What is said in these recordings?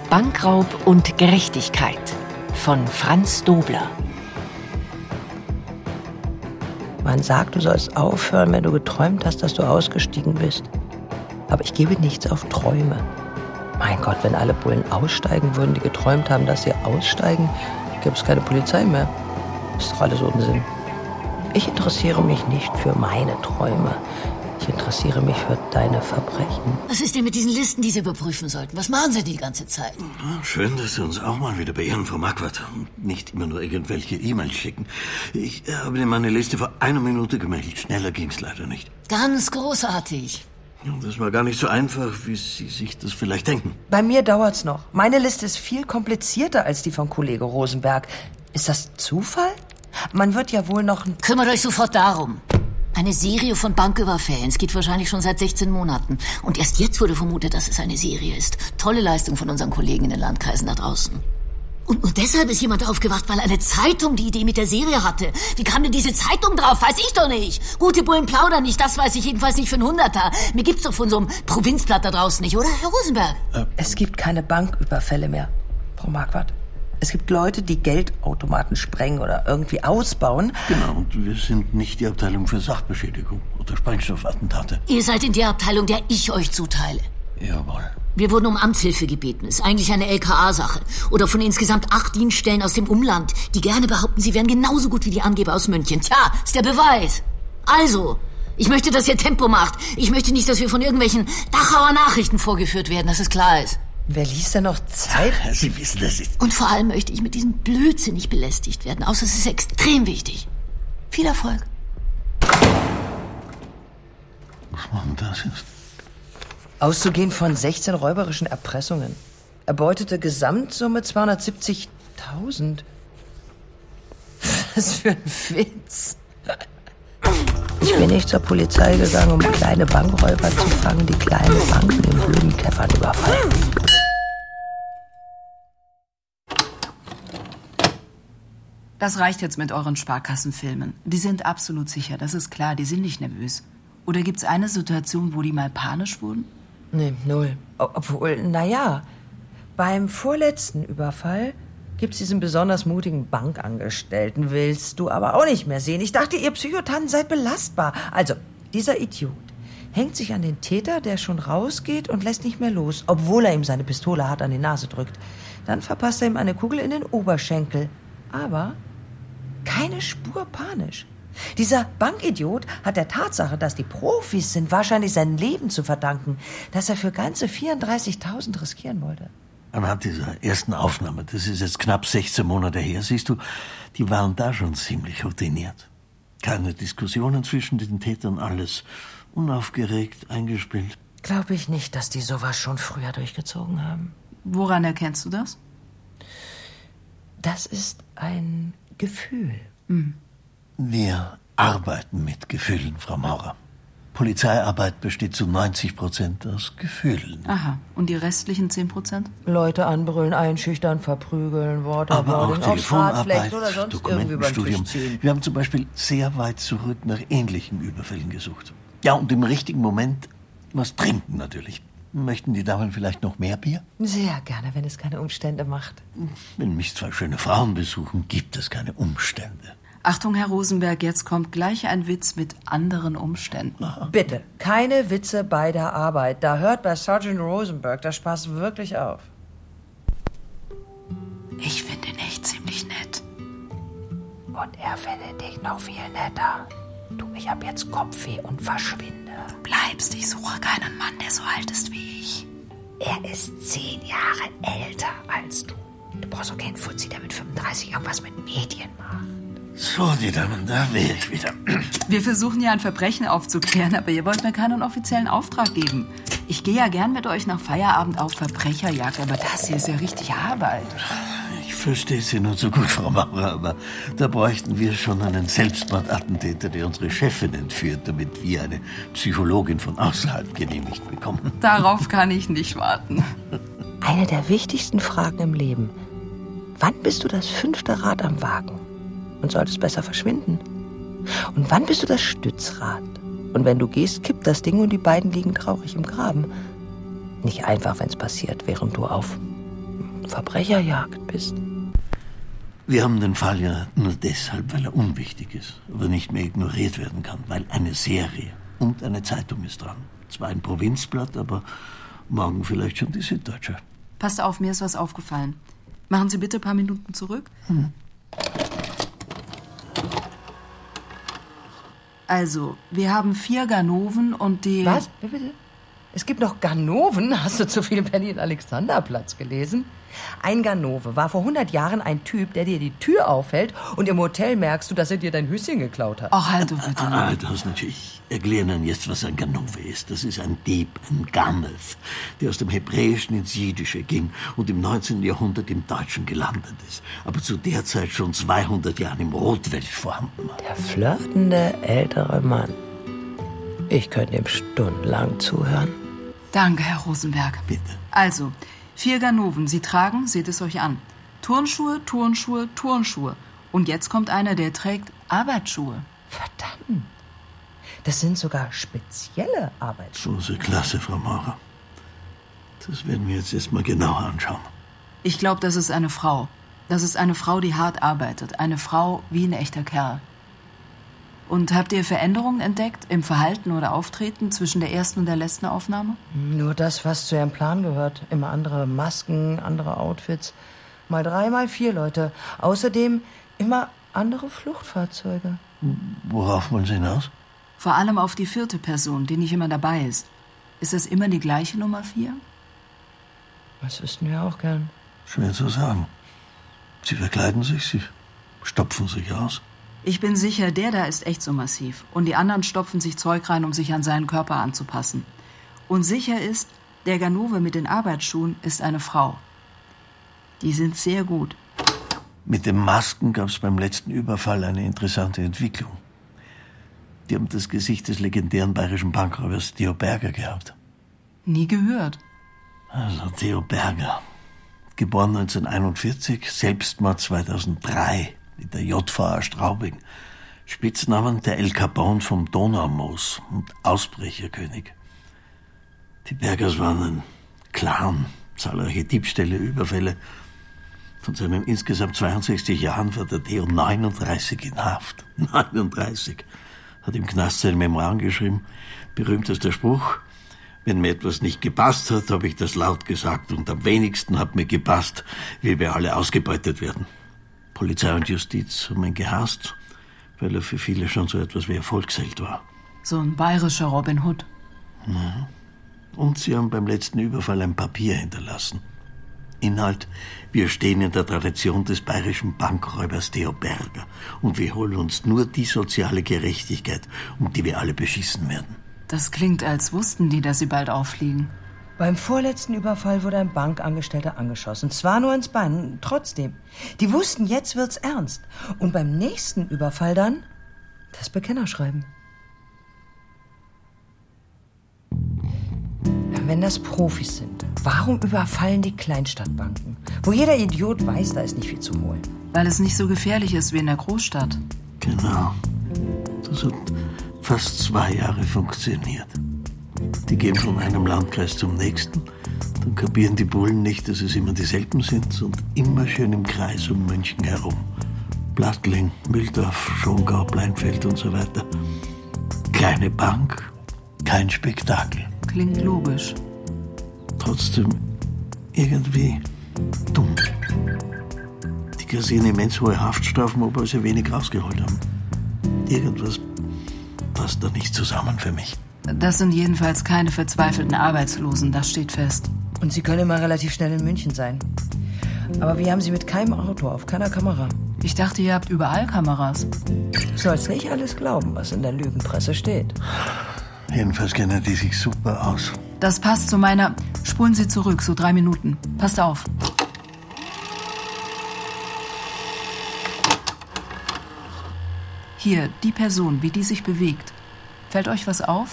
Bankraub und Gerechtigkeit von Franz Dobler. Man sagt, du sollst aufhören, wenn du geträumt hast, dass du ausgestiegen bist. Aber ich gebe nichts auf Träume. Mein Gott, wenn alle Bullen aussteigen würden, die geträumt haben, dass sie aussteigen, gäbe es keine Polizei mehr. Ist doch alles Unsinn. Ich interessiere mich nicht für meine Träume. Ich interessiere mich für deine Verbrechen. Was ist denn mit diesen Listen, die Sie überprüfen sollten? Was machen Sie die ganze Zeit? Schön, dass Sie uns auch mal wieder beehren, Frau Marquardt. Und nicht immer nur irgendwelche E-Mails schicken. Ich habe Ihnen meine Liste vor 1 Minute gemeldet. Schneller ging's leider nicht. Ganz großartig. Das war gar nicht so einfach, wie Sie sich das vielleicht denken. Bei mir dauert's noch. Meine Liste ist viel komplizierter als die von Kollege Rosenberg. Ist das Zufall? Man wird ja wohl noch... Kümmert euch sofort darum. Eine Serie von Banküberfällen. Es geht wahrscheinlich schon seit 16 Monaten. Und erst jetzt wurde vermutet, dass es eine Serie ist. Tolle Leistung von unseren Kollegen in den Landkreisen da draußen. Und nur deshalb ist jemand aufgewacht, weil eine Zeitung die Idee mit der Serie hatte. Wie kam denn diese Zeitung drauf? Weiß ich doch nicht. Gute Bullen plaudern nicht, das weiß ich jedenfalls nicht für einen Hunderter. Mir gibt's doch von so einem Provinzblatt da draußen nicht, oder, Herr Rosenberg? Es gibt keine Banküberfälle mehr, Frau Marquardt. Es gibt Leute, die Geldautomaten sprengen oder irgendwie ausbauen. Genau, und wir sind nicht die Abteilung für Sachbeschädigung oder Sprengstoffattentate. Ihr seid in der Abteilung, der ich euch zuteile. Jawohl. Wir wurden um Amtshilfe gebeten. Ist eigentlich eine LKA-Sache. Oder von insgesamt 8 Dienststellen aus dem Umland, die gerne behaupten, sie wären genauso gut wie die Angeber aus München. Tja, ist der Beweis. Also, ich möchte, dass ihr Tempo macht. Ich möchte nicht, dass wir von irgendwelchen Dachauer Nachrichten vorgeführt werden, dass es klar ist. Wer liest denn noch Zeit? Sie wissen, das ist... Und vor allem möchte ich mit diesem Blödsinn nicht belästigt werden. Außer es ist extrem wichtig. Viel Erfolg. Und das ist... Auszugehen von 16 räuberischen Erpressungen. Erbeutete Gesamtsumme 270.000. Was für ein Witz. Ich bin nicht zur Polizei gegangen, um kleine Bankräuber zu fangen, die kleine Banken in blöden Käffern überfallen. Das reicht jetzt mit euren Sparkassenfilmen. Die sind absolut sicher, das ist klar, die sind nicht nervös. Oder gibt's eine Situation, wo die mal panisch wurden? Nee, null. Obwohl, naja, beim vorletzten Überfall gibt's diesen besonders mutigen Bankangestellten. Willst du aber auch nicht mehr sehen. Ich dachte, ihr Psychotanten seid belastbar. Also, dieser Idiot hängt sich an den Täter, der schon rausgeht und lässt nicht mehr los, obwohl er ihm seine Pistole hart an die Nase drückt. Dann verpasst er ihm eine Kugel in den Oberschenkel. Aber keine Spur panisch. Dieser Bankidiot hat der Tatsache, dass die Profis sind, wahrscheinlich sein Leben zu verdanken, dass er für ganze 34.000 riskieren wollte. Anhand dieser ersten Aufnahme, das ist jetzt knapp 16 Monate her, siehst du, die waren da schon ziemlich routiniert. Keine Diskussionen zwischen den Tätern, alles unaufgeregt eingespielt. Glaube ich nicht, dass die sowas schon früher durchgezogen haben. Woran erkennst du das? Das ist ein Gefühl. Wir arbeiten mit Gefühlen, Frau Maurer. Polizeiarbeit besteht zu 90% aus Gefühlen. Aha, und die restlichen 10%? Leute anbrüllen, einschüchtern, verprügeln, Worte Aber auch aufs Rad Telefonarbeit, flechten oder sonst irgendwie beim Dokumentenstudium. Tisch ziehen. Wir haben zum Beispiel sehr weit zurück nach ähnlichen Überfällen gesucht. Ja, und im richtigen Moment was trinken natürlich. Möchten die Damen vielleicht noch mehr Bier? Sehr gerne, wenn es keine Umstände macht. Wenn mich 2 schöne Frauen besuchen, gibt es keine Umstände. Achtung, Herr Rosenberg, jetzt kommt gleich ein Witz mit anderen Umständen. Bitte, keine Witze bei der Arbeit. Da hört bei Sergeant Rosenberg der Spaß wirklich auf. Ich finde ihn echt ziemlich nett. Und er findet dich noch viel netter. Du, ich hab jetzt Kopfweh und verschwinde. Du bleibst, ich suche keinen Mann, der so alt ist wie ich. Er ist 10 Jahre älter als du. Du brauchst auch keinen Fuzzi, der mit 35 irgendwas mit Medien macht. So, die Damen, da wäre ich wieder. Wir versuchen ja ein Verbrechen aufzuklären, aber ihr wollt mir keinen offiziellen Auftrag geben. Ich gehe ja gern mit euch nach Feierabend auf Verbrecherjagd, aber das hier ist ja richtig Arbeit. Ich verstehe Sie nur so gut, Frau Maurer, aber da bräuchten wir schon einen Selbstmordattentäter, der unsere Chefin entführt, damit wir eine Psychologin von außerhalb genehmigt bekommen. Darauf kann ich nicht warten. Eine der wichtigsten Fragen im Leben. Wann bist du das 5. Rad am Wagen und solltest besser verschwinden? Und wann bist du das Stützrad? Und wenn du gehst, kippt das Ding und die beiden liegen traurig im Graben. Nicht einfach, wenn es passiert, während du auf Verbrecherjagd bist. Wir haben den Fall ja nur deshalb, weil er unwichtig ist, aber nicht mehr ignoriert werden kann, weil eine Serie und eine Zeitung ist dran. Zwar ein Provinzblatt, aber morgen vielleicht schon die Süddeutsche. Passt auf, mir ist was aufgefallen. Machen Sie bitte ein paar Minuten zurück. Also, wir haben 4 Ganoven und die... Was? Bitte? Es gibt noch Ganoven? Hast du zu viel Berlin-Alexanderplatz gelesen? Ein Ganove war vor 100 Jahren ein Typ, der dir die Tür aufhält und im Hotel merkst du, dass er dir dein Höschen geklaut hat. Ach, halt du bitte. Das natürlich. Erklären Ihnen jetzt, was ein Ganove ist. Das ist ein Dieb, ein Ganev, der aus dem Hebräischen ins Jiddische ging und im 19. Jahrhundert im Deutschen gelandet ist, aber zu der Zeit schon 200 Jahren im Rotwelsch vorhanden war. Der flirtende ältere Mann. Ich könnte ihm stundenlang zuhören. Danke, Herr Rosenberg. Bitte. Also, 4 Ganoven. Sie tragen, seht es euch an, Turnschuhe, Turnschuhe, Turnschuhe. Und jetzt kommt einer, der trägt Arbeitsschuhe. Verdammt. Das sind sogar spezielle Arbeitsschuhe. Große Klasse, Frau Maurer. Das werden wir jetzt erstmal genauer anschauen. Ich glaube, das ist eine Frau. Das ist eine Frau, die hart arbeitet. Eine Frau wie ein echter Kerl. Und habt ihr Veränderungen entdeckt im Verhalten oder Auftreten zwischen der ersten und der letzten Aufnahme? Nur das, was zu ihrem Plan gehört. Immer andere Masken, andere Outfits. Mal 3, mal 4 Leute. Außerdem immer andere Fluchtfahrzeuge. Worauf wollen Sie hinaus? Vor allem auf die 4. Person, die nicht immer dabei ist. Ist das immer die gleiche Nummer 4? Das wüssten wir auch gern. Schwer zu sagen. Sie verkleiden sich, sie stopfen sich aus. Ich bin sicher, der da ist echt so massiv. Und die anderen stopfen sich Zeug rein, um sich an seinen Körper anzupassen. Und sicher ist, der Ganove mit den Arbeitsschuhen ist eine Frau. Die sind sehr gut. Mit den Masken gab es beim letzten Überfall eine interessante Entwicklung. Die haben das Gesicht des legendären bayerischen Bankräubers Theo Berger gehabt. Nie gehört. Also Theo Berger, geboren 1941, Selbstmord 2003 in der JVA Straubing. Spitznamen der El Capone vom Donaumoos und Ausbrecherkönig. Die Bergers waren ein Clan, zahlreiche Diebstähle, Überfälle. Von seinen insgesamt 62 Jahren war der Theo 39 in Haft. 39. Hat im Knast seine Memoiren geschrieben. Berühmtester Spruch: Wenn mir etwas nicht gepasst hat, habe ich das laut gesagt. Und am wenigsten hat mir gepasst, wie wir alle ausgebeutet werden. Polizei und Justiz haben ihn gehasst, weil er für viele schon so etwas wie Erfolgsheld war. So ein bayerischer Robin Hood. Ja. Und sie haben beim letzten Überfall ein Papier hinterlassen. Inhalt: Wir stehen in der Tradition des bayerischen Bankräubers Theo Berger und wir holen uns nur die soziale Gerechtigkeit, um die wir alle beschissen werden. Das klingt, als wussten die, dass sie bald auffliegen. Beim vorletzten Überfall wurde ein Bankangestellter angeschossen. Zwar nur ins Bein, trotzdem. Die wussten, jetzt wird's ernst. Und beim nächsten Überfall dann das Bekennerschreiben. Wenn das Profis sind, warum überfallen die Kleinstadtbanken? Wo jeder Idiot weiß, da ist nicht viel zu holen. Weil es nicht so gefährlich ist wie in der Großstadt. Genau. Das hat fast 2 Jahre funktioniert. Die gehen von einem Landkreis zum nächsten. Dann kapieren die Bullen nicht, dass es immer dieselben sind und immer schön im Kreis um München herum. Plattling, Mühldorf, Schongau, Bleinfeld und so weiter. Kleine Bank, kein Spektakel. Klingt logisch. Trotzdem irgendwie dumm. Die kassieren immens hohe Haftstrafen, obwohl sie wenig rausgeholt haben. Irgendwas passt da nicht zusammen für mich. Das sind jedenfalls keine verzweifelten Arbeitslosen, das steht fest. Und sie können immer relativ schnell in München sein. Aber wir haben sie mit keinem Auto, auf keiner Kamera. Ich dachte, ihr habt überall Kameras. Du sollst nicht alles glauben, was in der Lügenpresse steht. Jedenfalls kennen die sich super aus. Das passt zu meiner... Spulen Sie zurück, so 3 Minuten. Passt auf. Hier, die Person, wie die sich bewegt. Fällt euch was auf?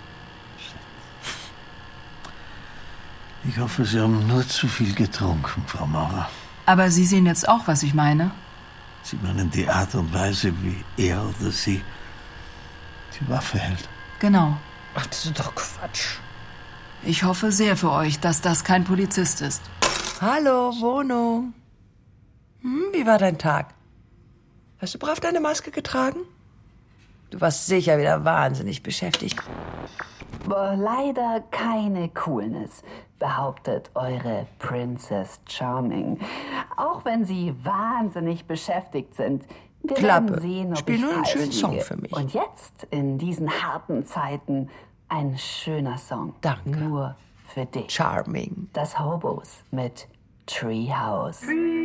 Ich hoffe, Sie haben nur zu viel getrunken, Frau Maurer. Aber Sie sehen jetzt auch, was ich meine? Sie meinen die Art und Weise, wie er oder sie die Waffe hält. Genau. Ach, das ist doch Quatsch. Ich hoffe sehr für euch, dass das kein Polizist ist. Hallo, Wohnung. Wie war dein Tag? Hast du brav deine Maske getragen? Du warst sicher wieder wahnsinnig beschäftigt. Leider keine Coolness, behauptet eure Princess Charming. Auch wenn sie wahnsinnig beschäftigt sind. Wir Klappe. werden sehen, ob Spiel ich nur einen falsch schönen Song liege. für mich. Und jetzt, in diesen harten Zeiten, ein schöner Song. Danke. Nur für dich. Charming. Das Hobos mit Treehouse.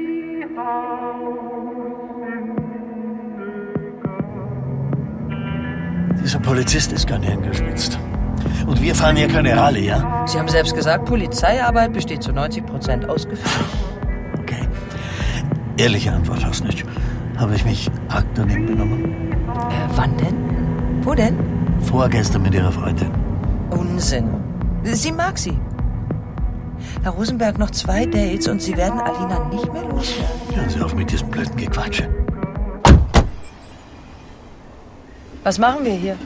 Dieser Polizist ist gar nicht hingespitzt. Und wir fahren hier keine Rallye, ja? Sie haben selbst gesagt, Polizeiarbeit besteht zu 90% ausgeführt. Okay. Ehrliche Antwort hast nicht. Habe ich mich arg daneben benommen? Wann denn? Wo denn? Vorgestern mit ihrer Freundin. Unsinn. Sie mag sie. Herr Rosenberg, noch 2 Dates und Sie werden Alina nicht mehr loswerden. Hören Sie auf mit diesem blöden Gequatsche. Was machen wir hier?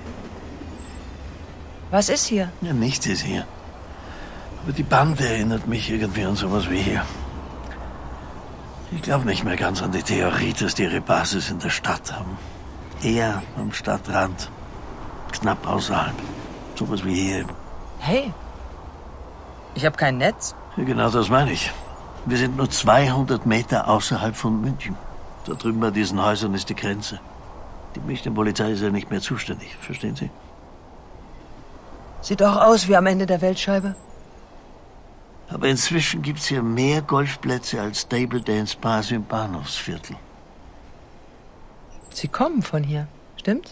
Was ist hier? Ja, nichts ist hier. Aber die Bande erinnert mich irgendwie an sowas wie hier. Ich glaube nicht mehr ganz an die Theorie, dass die ihre Basis in der Stadt haben. Eher am Stadtrand. Knapp außerhalb. Sowas wie hier. Hey, ich habe kein Netz. Ja, genau das meine ich. Wir sind nur 200 Meter außerhalb von München. Da drüben bei diesen Häusern ist die Grenze. Die Münchner-Polizei ist ja nicht mehr zuständig, verstehen Sie? Sieht auch aus wie am Ende der Weltscheibe. Aber inzwischen gibt's hier mehr Golfplätze als Stable Dance Bars im Bahnhofsviertel. Sie kommen von hier, stimmt's?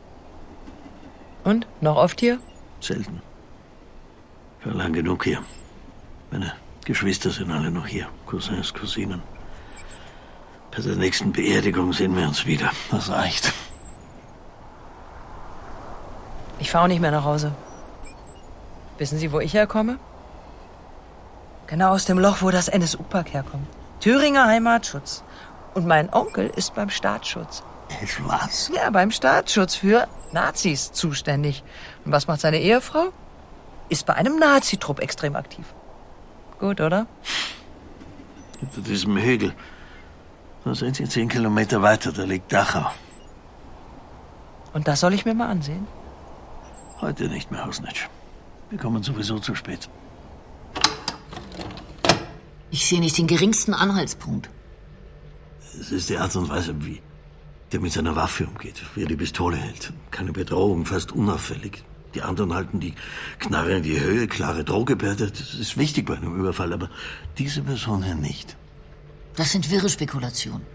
Und? Noch oft hier? Selten. Schon lang genug hier. Meine Geschwister sind alle noch hier. Cousins, Cousinen. Bei der nächsten Beerdigung sehen wir uns wieder. Das reicht. Ich fahre auch nicht mehr nach Hause. Wissen Sie, wo ich herkomme? Genau aus dem Loch, wo das NSU-Pack herkommt. Thüringer Heimatschutz. Und mein Onkel ist beim Staatsschutz. Was? Ja, beim Staatsschutz für Nazis zuständig. Und was macht seine Ehefrau? Ist bei einem Nazitrupp extrem aktiv. Gut, oder? Hinter diesem Hügel. Da sind Sie 10 Kilometer weiter, da liegt Dachau. Und das soll ich mir mal ansehen? Heute nicht mehr, Hausnitsch. Wir kommen sowieso zu spät. Ich sehe nicht den geringsten Anhaltspunkt. Es ist die Art und Weise, wie der mit seiner Waffe umgeht, wie er die Pistole hält. Keine Bedrohung, fast unauffällig. Die anderen halten die Knarre in die Höhe, klare Drohgebärde. Das ist wichtig bei einem Überfall, aber diese Person hier nicht. Das sind wirre Spekulationen.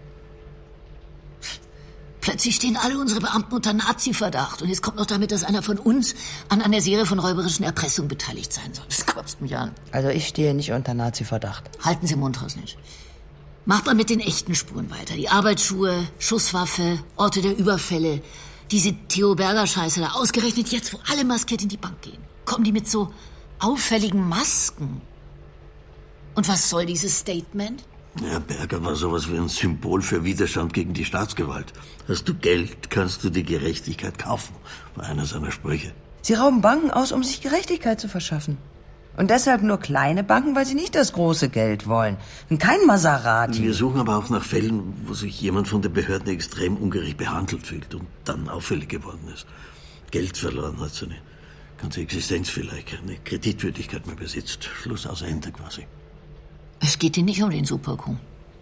Plötzlich stehen alle unsere Beamten unter Nazi-Verdacht. Und jetzt kommt noch damit, dass einer von uns an einer Serie von räuberischen Erpressungen beteiligt sein soll. Das kotzt mich an. Also ich stehe nicht unter Nazi-Verdacht. Halten Sie Mund raus nicht. Macht mal mit den echten Spuren weiter. Die Arbeitsschuhe, Schusswaffe, Orte der Überfälle. Diese Theo Berger-Scheiße da. Ausgerechnet jetzt, wo alle maskiert in die Bank gehen. Kommen die mit so auffälligen Masken. Und was soll dieses Statement? Ja, Berger war sowas wie ein Symbol für Widerstand gegen die Staatsgewalt. Hast du Geld, kannst du die Gerechtigkeit kaufen, war einer seiner Sprüche. Sie rauben Banken aus, um sich Gerechtigkeit zu verschaffen. Und deshalb nur kleine Banken, weil sie nicht das große Geld wollen. Und kein Maserati. Wir suchen aber auch nach Fällen, wo sich jemand von den Behörden extrem ungerecht behandelt fühlt und dann auffällig geworden ist. Geld verloren hat, seine ganze Existenz vielleicht, keine Kreditwürdigkeit mehr besitzt. Schluss aus Ende quasi. Es geht Ihnen nicht um den Supercoup,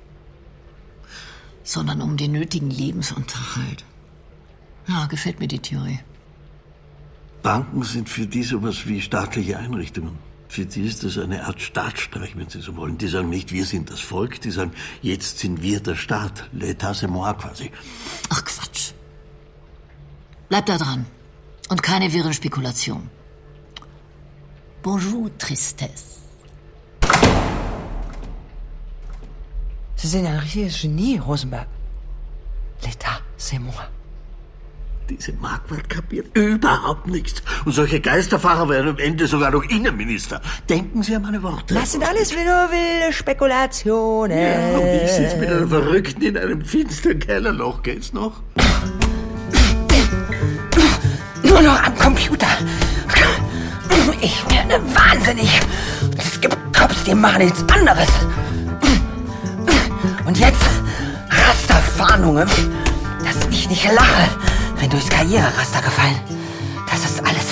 sondern um den nötigen Lebensunterhalt. Ja, gefällt mir die Theorie. Banken sind für die sowas wie staatliche Einrichtungen. Für die ist das eine Art Staatsstreich, wenn Sie so wollen. Die sagen nicht, wir sind das Volk, die sagen, jetzt sind wir der Staat. L'État c'est moi quasi. Ach Quatsch. Bleib da dran. Und keine wirren Spekulationen. Bonjour, Tristesse. Sie sind ein richtiges Genie, Rosenberg. L'État, c'est moi. Diese Marquardt kapiert überhaupt nichts. Und solche Geisterfahrer werden am Ende sogar noch Innenminister. Denken Sie an meine Worte. Das sind alles nur wilde Spekulationen. Ja, und ich sitze mit einem Verrückten in einem finsteren Kellerloch. Geht's noch? Nur noch am Computer. Ich werde wahnsinnig. Es gibt Cops, die machen nichts anderes. Und jetzt Rasterfahndungen, dass ich nicht lache, wenn durchs Karriereraster gefallen. Das ist alles.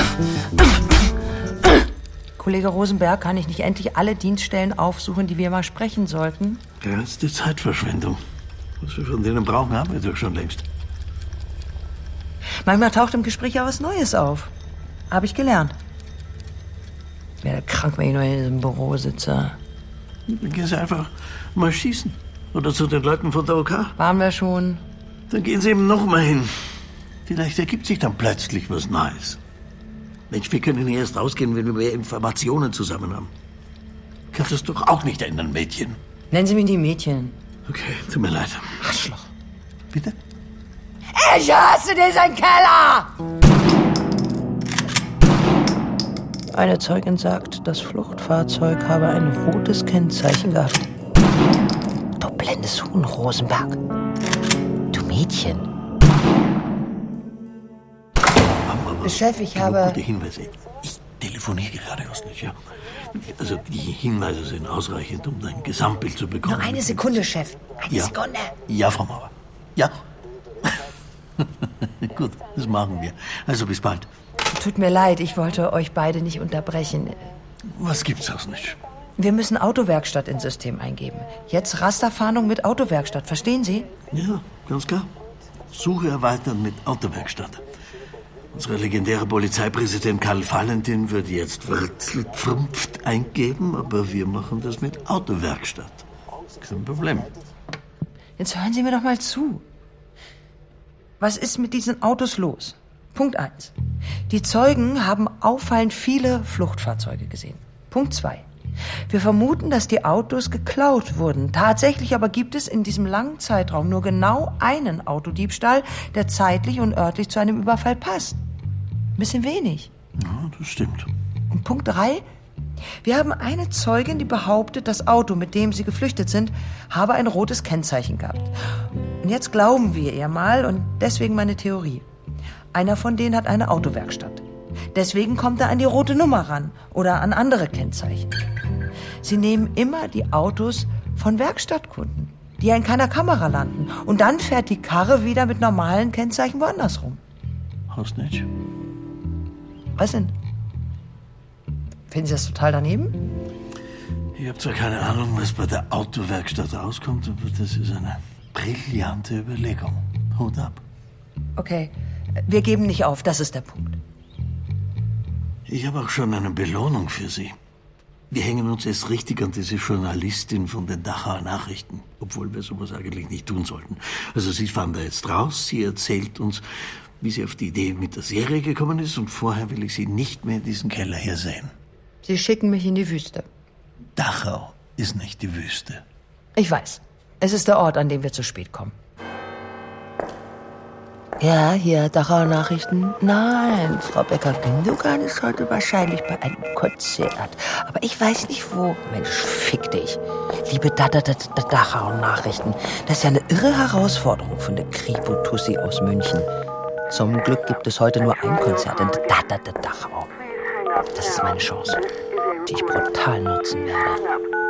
Kollege Rosenberg, kann ich nicht endlich alle Dienststellen aufsuchen, die wir mal sprechen sollten? Ja, das ist die Zeitverschwendung. Was wir von denen brauchen, haben wir doch schon längst. Manchmal taucht im Gespräch ja was Neues auf. Habe ich gelernt. Ich werde krank, wenn ich nur in diesem Büro sitze. Dann gehen Sie einfach mal schießen. Oder zu den Leuten von der OK. Waren wir schon. Dann gehen Sie eben noch mal hin. Vielleicht ergibt sich dann plötzlich was Neues. Mensch, wir können ja erst rausgehen, wenn wir mehr Informationen zusammen haben. Kann das doch auch nicht ändern, Mädchen. Nennen Sie mich die Mädchen. Okay, tut mir leid. Arschloch. Bitte? Ich hasse diesen Keller! Eine Zeugin sagt, das Fluchtfahrzeug habe ein rotes Kennzeichen gehabt. Du blendes Huhn, Rosenberg. Du Mädchen. Chef, ich habe... Gute Hinweise. Ich telefoniere gerade aus nicht, ja. Also die Hinweise sind ausreichend, um dein Gesamtbild zu bekommen. Nur eine Sekunde, Chef. Eine Sekunde. Ja, Frau Mauer. Ja. Gut, das machen wir. Also bis bald. Tut mir leid, ich wollte euch beide nicht unterbrechen. Was gibt's aus nicht? Wir müssen Autowerkstatt ins System eingeben. Jetzt Rasterfahndung mit Autowerkstatt, verstehen Sie? Ja, ganz klar. Suche erweitern mit Autowerkstatt. Unser legendärer Polizeipräsident Karl Valentin würde jetzt Wurzelpfrumpft eingeben, aber wir machen das mit Autowerkstatt. Kein Problem. Jetzt hören Sie mir doch mal zu. Was ist mit diesen Autos los? Punkt 1. Die Zeugen haben auffallend viele Fluchtfahrzeuge gesehen. Punkt 2. Wir vermuten, dass die Autos geklaut wurden. Tatsächlich aber gibt es in diesem langen Zeitraum nur genau einen Autodiebstahl, der zeitlich und örtlich zu einem Überfall passt. Ein bisschen wenig. Ja, das stimmt. Und Punkt 3. Wir haben eine Zeugin, die behauptet, das Auto, mit dem sie geflüchtet sind, habe ein rotes Kennzeichen gehabt. Und jetzt glauben wir ihr mal, und deswegen meine Theorie. Einer von denen hat eine Autowerkstatt. Deswegen kommt er an die rote Nummer ran oder an andere Kennzeichen. Sie nehmen immer die Autos von Werkstattkunden, die ja in keiner Kamera landen. Und dann fährt die Karre wieder mit normalen Kennzeichen woanders rum. Hast nicht? Was denn? Finden Sie das total daneben? Ich habe zwar keine Ahnung, was bei der Autowerkstatt rauskommt, aber das ist eine brillante Überlegung. Hut ab. Okay, wir geben nicht auf, das ist der Punkt. Ich habe auch schon eine Belohnung für Sie. Wir hängen uns erst richtig an diese Journalistin von den Dachauer Nachrichten, obwohl wir sowas eigentlich nicht tun sollten. Also Sie fahren da jetzt raus, sie erzählt uns, wie sie auf die Idee mit der Serie gekommen ist, und vorher will ich Sie nicht mehr in diesen Keller hier sehen. Sie schicken mich in die Wüste. Dachau ist nicht die Wüste. Ich weiß. Es ist der Ort, an dem wir zu spät kommen. Ja, hier, Dachauer Nachrichten. Nein, Frau Becker-Gündogan ist heute wahrscheinlich bei einem Konzert. Aber ich weiß nicht wo. Mensch, fick dich. Liebe Dachauer Nachrichten. Das ist ja eine irre Herausforderung von der Kripo-Tussi aus München. Zum Glück gibt es heute nur ein Konzert in Dachau. Das ist meine Chance, die ich brutal nutzen werde.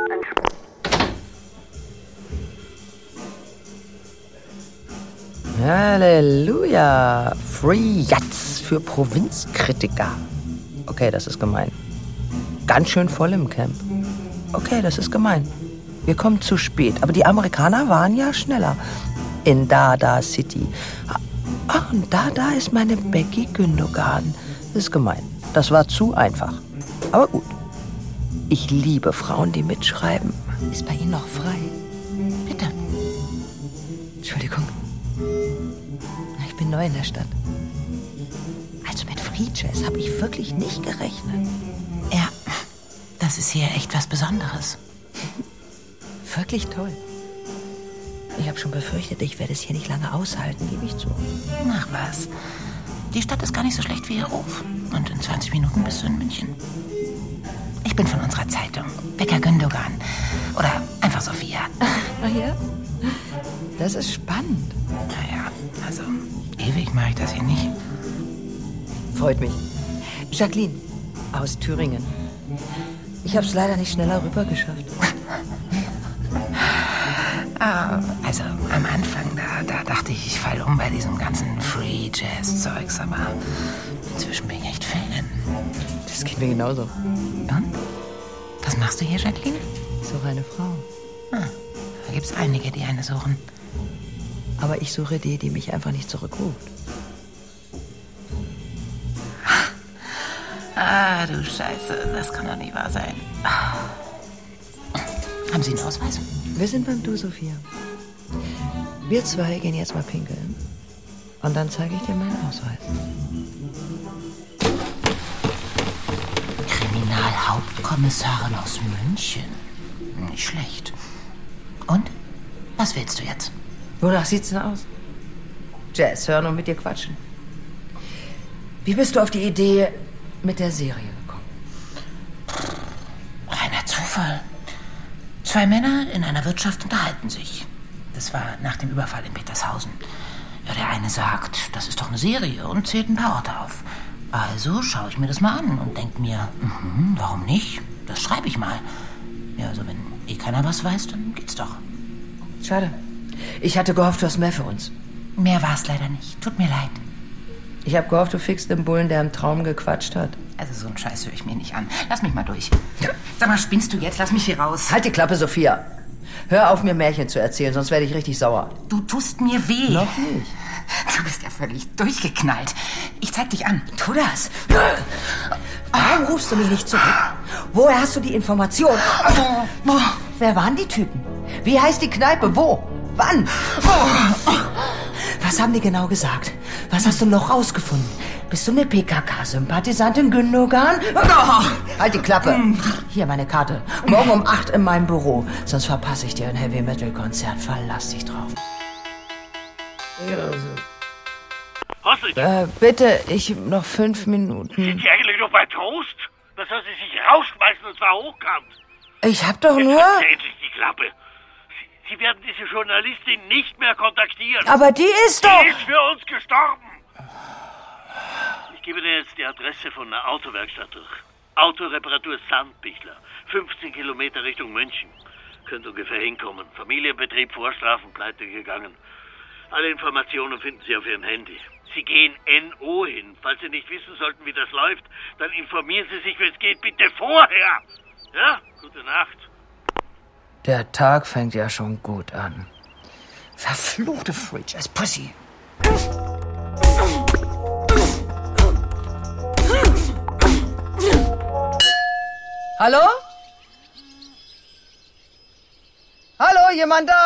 Halleluja! Free Jats für Provinzkritiker. Okay, das ist gemein. Ganz schön voll im Camp. Okay, das ist gemein. Wir kommen zu spät. Aber die Amerikaner waren ja schneller. In Dada City. Ach, und da ist meine Becky Gündogan. Das ist gemein. Das war zu einfach. Aber gut. Ich liebe Frauen, die mitschreiben. Ist bei Ihnen noch frei? Bitte. Entschuldigung. Ich bin neu in der Stadt. Also mit Free Jazz habe ich wirklich nicht gerechnet. Ja, das ist hier echt was Besonderes. Wirklich toll. Ich habe schon befürchtet, ich werde es hier nicht lange aushalten, gebe ich zu. Ach was. Die Stadt ist gar nicht so schlecht wie ihr Ruf. Und in 20 Minuten bist du in München. Ich bin von unserer Zeitung. Becker Gündogan. Oder einfach Sophia. Ach ja? Das ist spannend. Naja, also ewig mache ich das hier nicht. Freut mich. Jacqueline aus Thüringen. Ich hab's leider nicht schneller rüber geschafft. Also am Anfang, da dachte ich, ich falle um bei diesem ganzen Free-Jazz-Zeugs, aber inzwischen bin ich echt Fan. Das geht mir genauso. Und? Was machst du hier, Jacqueline? Ich suche eine Frau. Da gibt's einige, die eine suchen. Aber ich suche die mich einfach nicht zurückruft. Du Scheiße, das kann doch nicht wahr sein. Haben Sie einen Ausweis? Wir sind beim Du, Sophia. Wir zwei gehen jetzt mal pinkeln. Und dann zeige ich dir meinen Ausweis. Kriminalhauptkommissarin aus München. Nicht schlecht. Und? Was willst du jetzt? Wonach sieht's denn aus? Jazz hören und mit dir quatschen. Wie bist du auf die Idee mit der Serie gekommen? Reiner Zufall. 2 Männer in einer Wirtschaft unterhalten sich. Das war nach dem Überfall in Petershausen. Ja, der eine sagt, das ist doch eine Serie und zählt ein paar Orte auf. Also schaue ich mir das mal an und denke mir, warum nicht? Das schreibe ich mal. Ja, also wenn keiner was weiß, dann geht's doch. Schade. Ich hatte gehofft, du hast mehr für uns. Mehr war es leider nicht. Tut mir leid. Ich habe gehofft, du fixst den Bullen, der im Traum gequatscht hat. Also so einen Scheiß höre ich mir nicht an. Lass mich mal durch. Sag mal, spinnst du jetzt? Lass mich hier raus. Halt die Klappe, Sophia. Hör auf, mir Märchen zu erzählen, sonst werde ich richtig sauer. Du tust mir weh. Noch nicht. Du bist ja völlig durchgeknallt. Ich zeig dich an. Tu das. Warum rufst du mich nicht zurück? Woher hast du die Information? Wer waren die Typen? Wie heißt die Kneipe? Wo? Wann? Was haben die genau gesagt? Was hast du noch rausgefunden? Bist du eine PKK-Sympathisantin, Gündogan? Halt die Klappe. Hier meine Karte. Morgen um 8 in meinem Büro. Sonst verpasse ich dir ein Heavy-Metal-Konzert. Verlass dich drauf. Hast du Bitte, ich noch 5 Minuten. Sind Sie eigentlich noch bei Trost? Da soll sie sich rausschmeißen und zwar hochkant. Ich hab doch nur... Jetzt halten Sie endlich die Klappe. Sie werden diese Journalistin nicht mehr kontaktieren. Aber die ist doch... Die ist für uns gestorben. Ich gebe dir jetzt die Adresse von einer Autowerkstatt durch. Autoreparatur Sandbichler. 15 Kilometer Richtung München. Könnt ungefähr hinkommen. Familienbetrieb, Vorstrafen, pleite gegangen. Alle Informationen finden Sie auf Ihrem Handy. Sie gehen NO hin. Falls Sie nicht wissen sollten, wie das läuft, dann informieren Sie sich, wenn es geht, bitte vorher. Ja, gute Nacht. Der Tag fängt ja schon gut an. Verfluchte Free-Jazz Pussy. Hallo? Hallo, jemand da?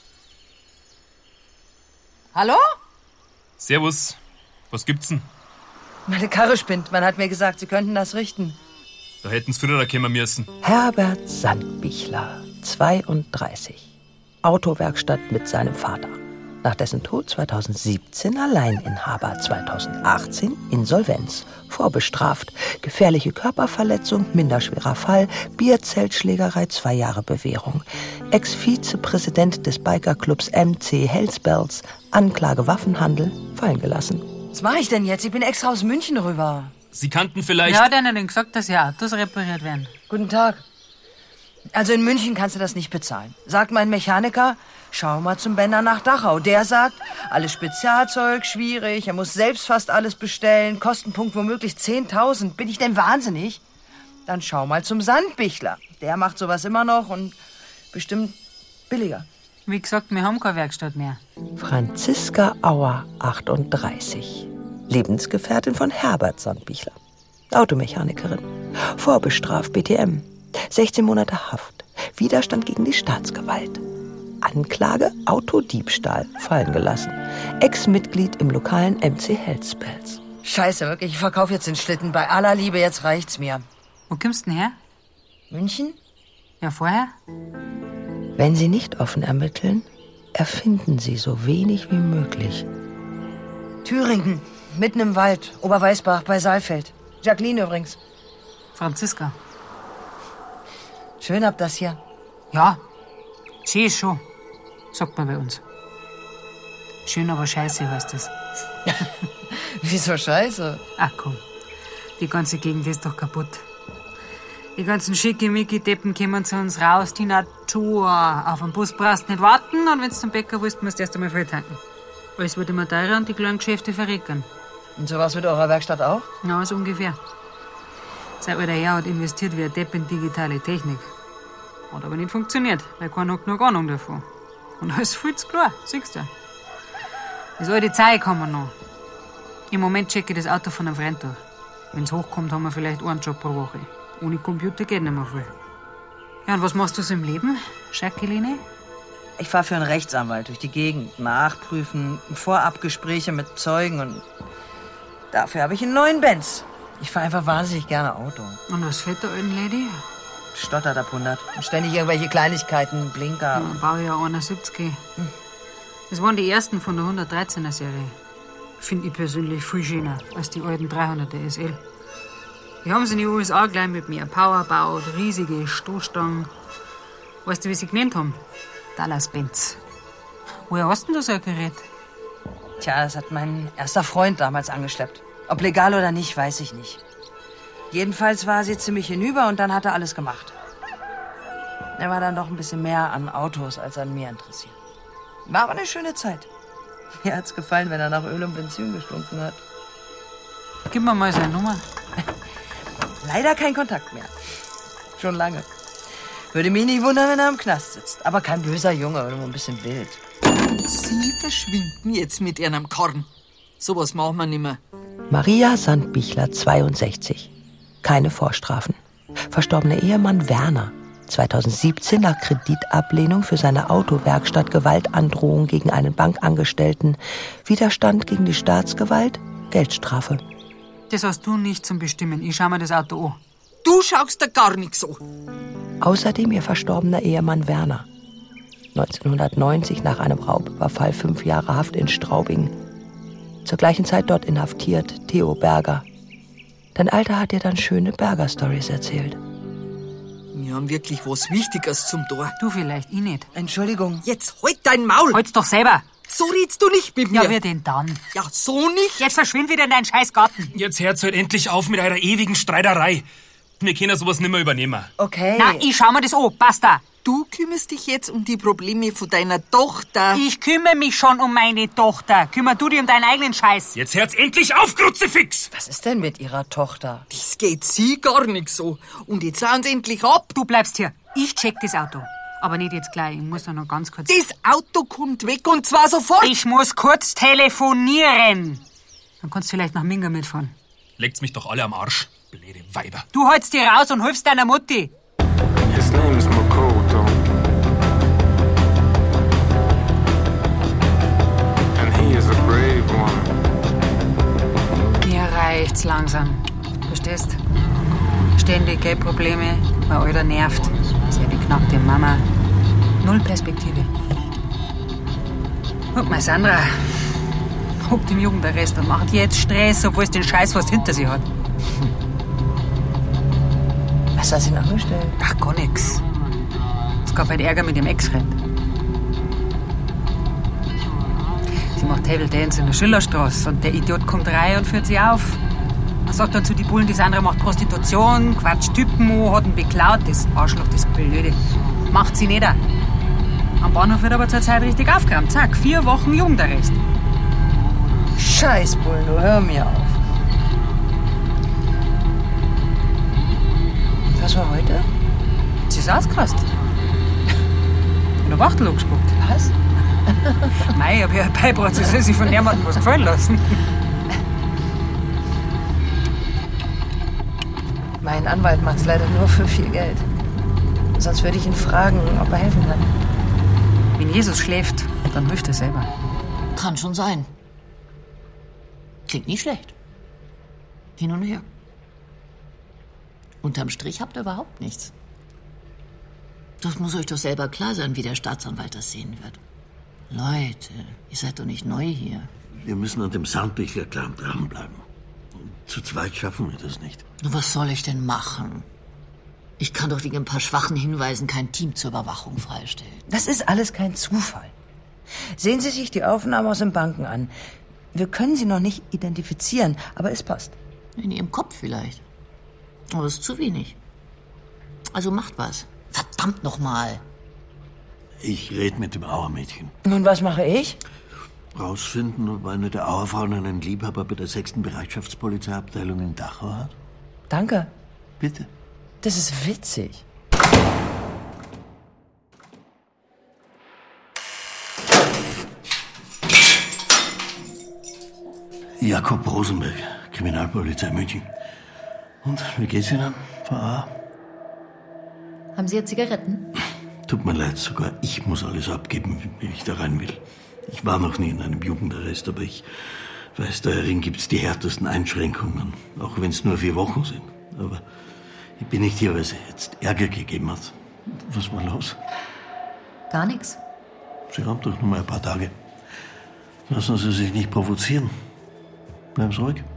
Hallo? Servus. Was gibt's denn? Meine Karre spinnt. Man hat mir gesagt, Sie könnten das richten. Da hätten's früher kommen müssen. Herbert Sandbichler, 32. Autowerkstatt mit seinem Vater. Nach dessen Tod 2017 Alleininhaber, 2018 Insolvenz. Vorbestraft, gefährliche Körperverletzung, minderschwerer Fall, Bierzeltschlägerei, 2 Jahre Bewährung. Ex-Vizepräsident des Bikerclubs MC Hells Bells, Anklage Waffenhandel, fallen gelassen. Was mache ich denn jetzt? Ich bin extra aus München rüber. Sie kannten vielleicht... Ja, hat einer denn gesagt, dass hier Autos repariert werden? Guten Tag. Also in München kannst du das nicht bezahlen. Sagt mein Mechaniker, schau mal zum Bender nach Dachau. Der sagt, alles Spezialzeug, schwierig, er muss selbst fast alles bestellen, Kostenpunkt womöglich 10.000. Bin ich denn wahnsinnig? Dann schau mal zum Sandbichler. Der macht sowas immer noch und bestimmt billiger. Wie gesagt, wir haben keine Werkstatt mehr. Franziska Auer, 38. Lebensgefährtin von Herbert Sandbichler. Automechanikerin. Vorbestraft BTM. 16 Monate Haft. Widerstand gegen die Staatsgewalt. Anklage Autodiebstahl fallen gelassen. Ex-Mitglied im lokalen MC Hells Bells. Scheiße, wirklich. Ich verkaufe jetzt den Schlitten. Bei aller Liebe, jetzt reicht's mir. Wo kommst du denn her? München? Ja, vorher? Wenn Sie nicht offen ermitteln, erfinden Sie so wenig wie möglich. Thüringen, mitten im Wald, Oberweißbach bei Saalfeld. Jacqueline übrigens. Franziska. Schön habt das hier. Ja, schön ist schon, sagt man bei uns. Schön, aber scheiße heißt das. Wieso scheiße? Ach komm, die ganze Gegend ist doch kaputt. Die ganzen Schickimicki-Deppen kommen zu uns raus, die Natur. Auf den Bus brauchst du nicht warten und wenn du zum Bäcker willst, musst du erst einmal voll tanken. Alles wird immer teurer und die kleinen Geschäfte verreckern. Und sowas mit eurer Werkstatt auch? Ja, so ungefähr. Sein alter Herr hat investiert wie ein Depp in digitale Technik. Hat aber nicht funktioniert, weil keiner hat genug Ahnung davon. Und alles viel zu klar, siehst du. Das alte Zeug haben wir noch. Im Moment checke ich das Auto von einem Freund durch. Wenn's hochkommt, haben wir vielleicht einen Job pro Woche. Ohne Computer geht nicht mehr viel. Ja, und was machst du so im Leben, Jacqueline? Ich fahre für einen Rechtsanwalt durch die Gegend, nachprüfen, Vorabgespräche mit Zeugen und dafür habe ich einen neuen Benz. Ich fahre einfach wahnsinnig gerne Auto. Und was fährt der alten Lady? Stottert ab 100. Und ständig irgendwelche Kleinigkeiten, Blinker. Ja, Baujahr 71. Das waren die ersten von der 113er Serie. Finde ich persönlich viel schöner als die alten 300er SL. Die haben sie in den USA gleich mit mehr Power gebaut, riesige Stoßstangen. Weißt du, wie sie genannt haben? Dallas-Benz. Woher hast denn du so ein Gerät? Tja, das hat mein erster Freund damals angeschleppt. Ob legal oder nicht, weiß ich nicht. Jedenfalls war sie ziemlich hinüber und dann hat er alles gemacht. Er war dann doch ein bisschen mehr an Autos als an mir interessiert. War aber eine schöne Zeit. Mir hat's gefallen, wenn er nach Öl und Benzin gestunken hat. Gib mir mal seine Nummer. Leider kein Kontakt mehr. Schon lange. Würde mich nicht wundern, wenn er im Knast sitzt. Aber kein böser Junge, nur ein bisschen wild. Sie verschwinden jetzt mit ihrem Korn. Sowas machen wir nimmer. Maria Sandbichler, 62. Keine Vorstrafen. Verstorbener Ehemann Werner. 2017 nach Kreditablehnung für seine Autowerkstatt Gewaltandrohung gegen einen Bankangestellten. Widerstand gegen die Staatsgewalt, Geldstrafe. Das hast du nicht zum Bestimmen. Ich schau mir das Auto an. Du schaust da gar nichts an. Außerdem ihr verstorbener Ehemann Werner. 1990 nach einem Raubüberfall 5 Jahre Haft in Straubing. Zur gleichen Zeit dort inhaftiert, Theo Berger. Dein Alter hat dir dann schöne Berger-Stories erzählt. Wir haben wirklich was Wichtiges zum Tor. Du vielleicht, ich nicht. Entschuldigung. Jetzt halt dein Maul. Halt's doch selber. So redst du nicht mit mir. Ja, wie denn dann? Ja, so nicht. Jetzt verschwind wieder in deinen scheiß Garten. Jetzt hört's halt endlich auf mit eurer ewigen Streiterei. Wir können sowas nimmer übernehmen. Okay. Na, ich schau mir das an. Basta. Du kümmerst dich jetzt um die Probleme von deiner Tochter. Ich kümmere mich schon um meine Tochter. Kümmer du dich um deinen eigenen Scheiß. Jetzt hört's endlich auf, Kruzifix! Was ist denn mit ihrer Tochter? Das geht sie gar nicht so. Und jetzt sahen's endlich ab. Du bleibst hier. Ich check das Auto. Aber nicht jetzt gleich. Ich muss da noch ganz kurz... Das Auto kommt weg und zwar sofort. Ich muss kurz telefonieren. Dann kannst du vielleicht nach Minga mitfahren. Leckt's mich doch alle am Arsch, blöde Weiber. Du holst die raus und hilfst deiner Mutti. His name's Makoto. And he is a brave one. Mir reicht's langsam. Verstehst? Ständig Geldprobleme, mein Alter nervt. Sehr beknackte Mama. Null Perspektive. Und meine Sandra hockt im Jugendarrest und macht jetzt Stress, obwohl es den Scheiß fast hinter sie hat. Was hat sie denn angestellt? Ach, gar nix. Es gab halt Ärger mit dem Ex-Freund. Sie macht Table Dance in der Schillerstraße und der Idiot kommt rein und führt sie auf. Er sagt dann zu die Bullen, die Sandra macht Prostitution, quatscht Typen an, hat ihn beklaut. Das Arschloch, das Blöde. Macht sie nicht an. Am Bahnhof wird aber zur Zeit richtig aufgeräumt. Zack, 4 Wochen Jugendarrest. Scheiß Bullen, du hör mir auf. Was war heute? Sie ist ausgerastet. In der Wachtel angespuckt. Was? Mei, ich hab ja beigebracht, sie soll sich von niemandem was gefallen lassen. Mein Anwalt macht's leider nur für viel Geld. Sonst würde ich ihn fragen, ob er helfen kann. Wenn Jesus schläft, dann hilft er selber. Kann schon sein. Klingt nicht schlecht. Hin und her. Unterm Strich habt ihr überhaupt nichts. Das muss euch doch selber klar sein, wie der Staatsanwalt das sehen wird. Leute, ihr seid doch nicht neu hier. Wir müssen an dem Sandbichler-Clan dranbleiben. Zu zweit schaffen wir das nicht. Nur was soll ich denn machen? Ich kann doch wegen ein paar schwachen Hinweisen kein Team zur Überwachung freistellen. Das ist alles kein Zufall. Sehen Sie sich die Aufnahmen aus den Banken an. Wir können sie noch nicht identifizieren, aber es passt. In Ihrem Kopf vielleicht. Aber das ist zu wenig. Also macht was. Verdammt nochmal. Ich rede mit dem Auermädchen. Und was mache ich? Rausfinden, ob eine der Auerfrauen einen Liebhaber bei der 6. Bereitschaftspolizeiabteilung in Dachau hat. Danke. Bitte. Das ist witzig. Jakob Rosenberg, Kriminalpolizei München. Und, wie geht's Ihnen, Frau Auer? Haben Sie jetzt Zigaretten? Tut mir leid, sogar ich muss alles abgeben, wenn ich da rein will. Ich war noch nie in einem Jugendarrest, aber ich weiß, darin gibt's die härtesten Einschränkungen, auch wenn es nur 4 Wochen sind. Aber ich bin nicht hier, weil es jetzt Ärger gegeben hat. Was war los? Gar nichts. Sie haben doch nur mal ein paar Tage. Lassen Sie sich nicht provozieren. Bleiben Sie ruhig.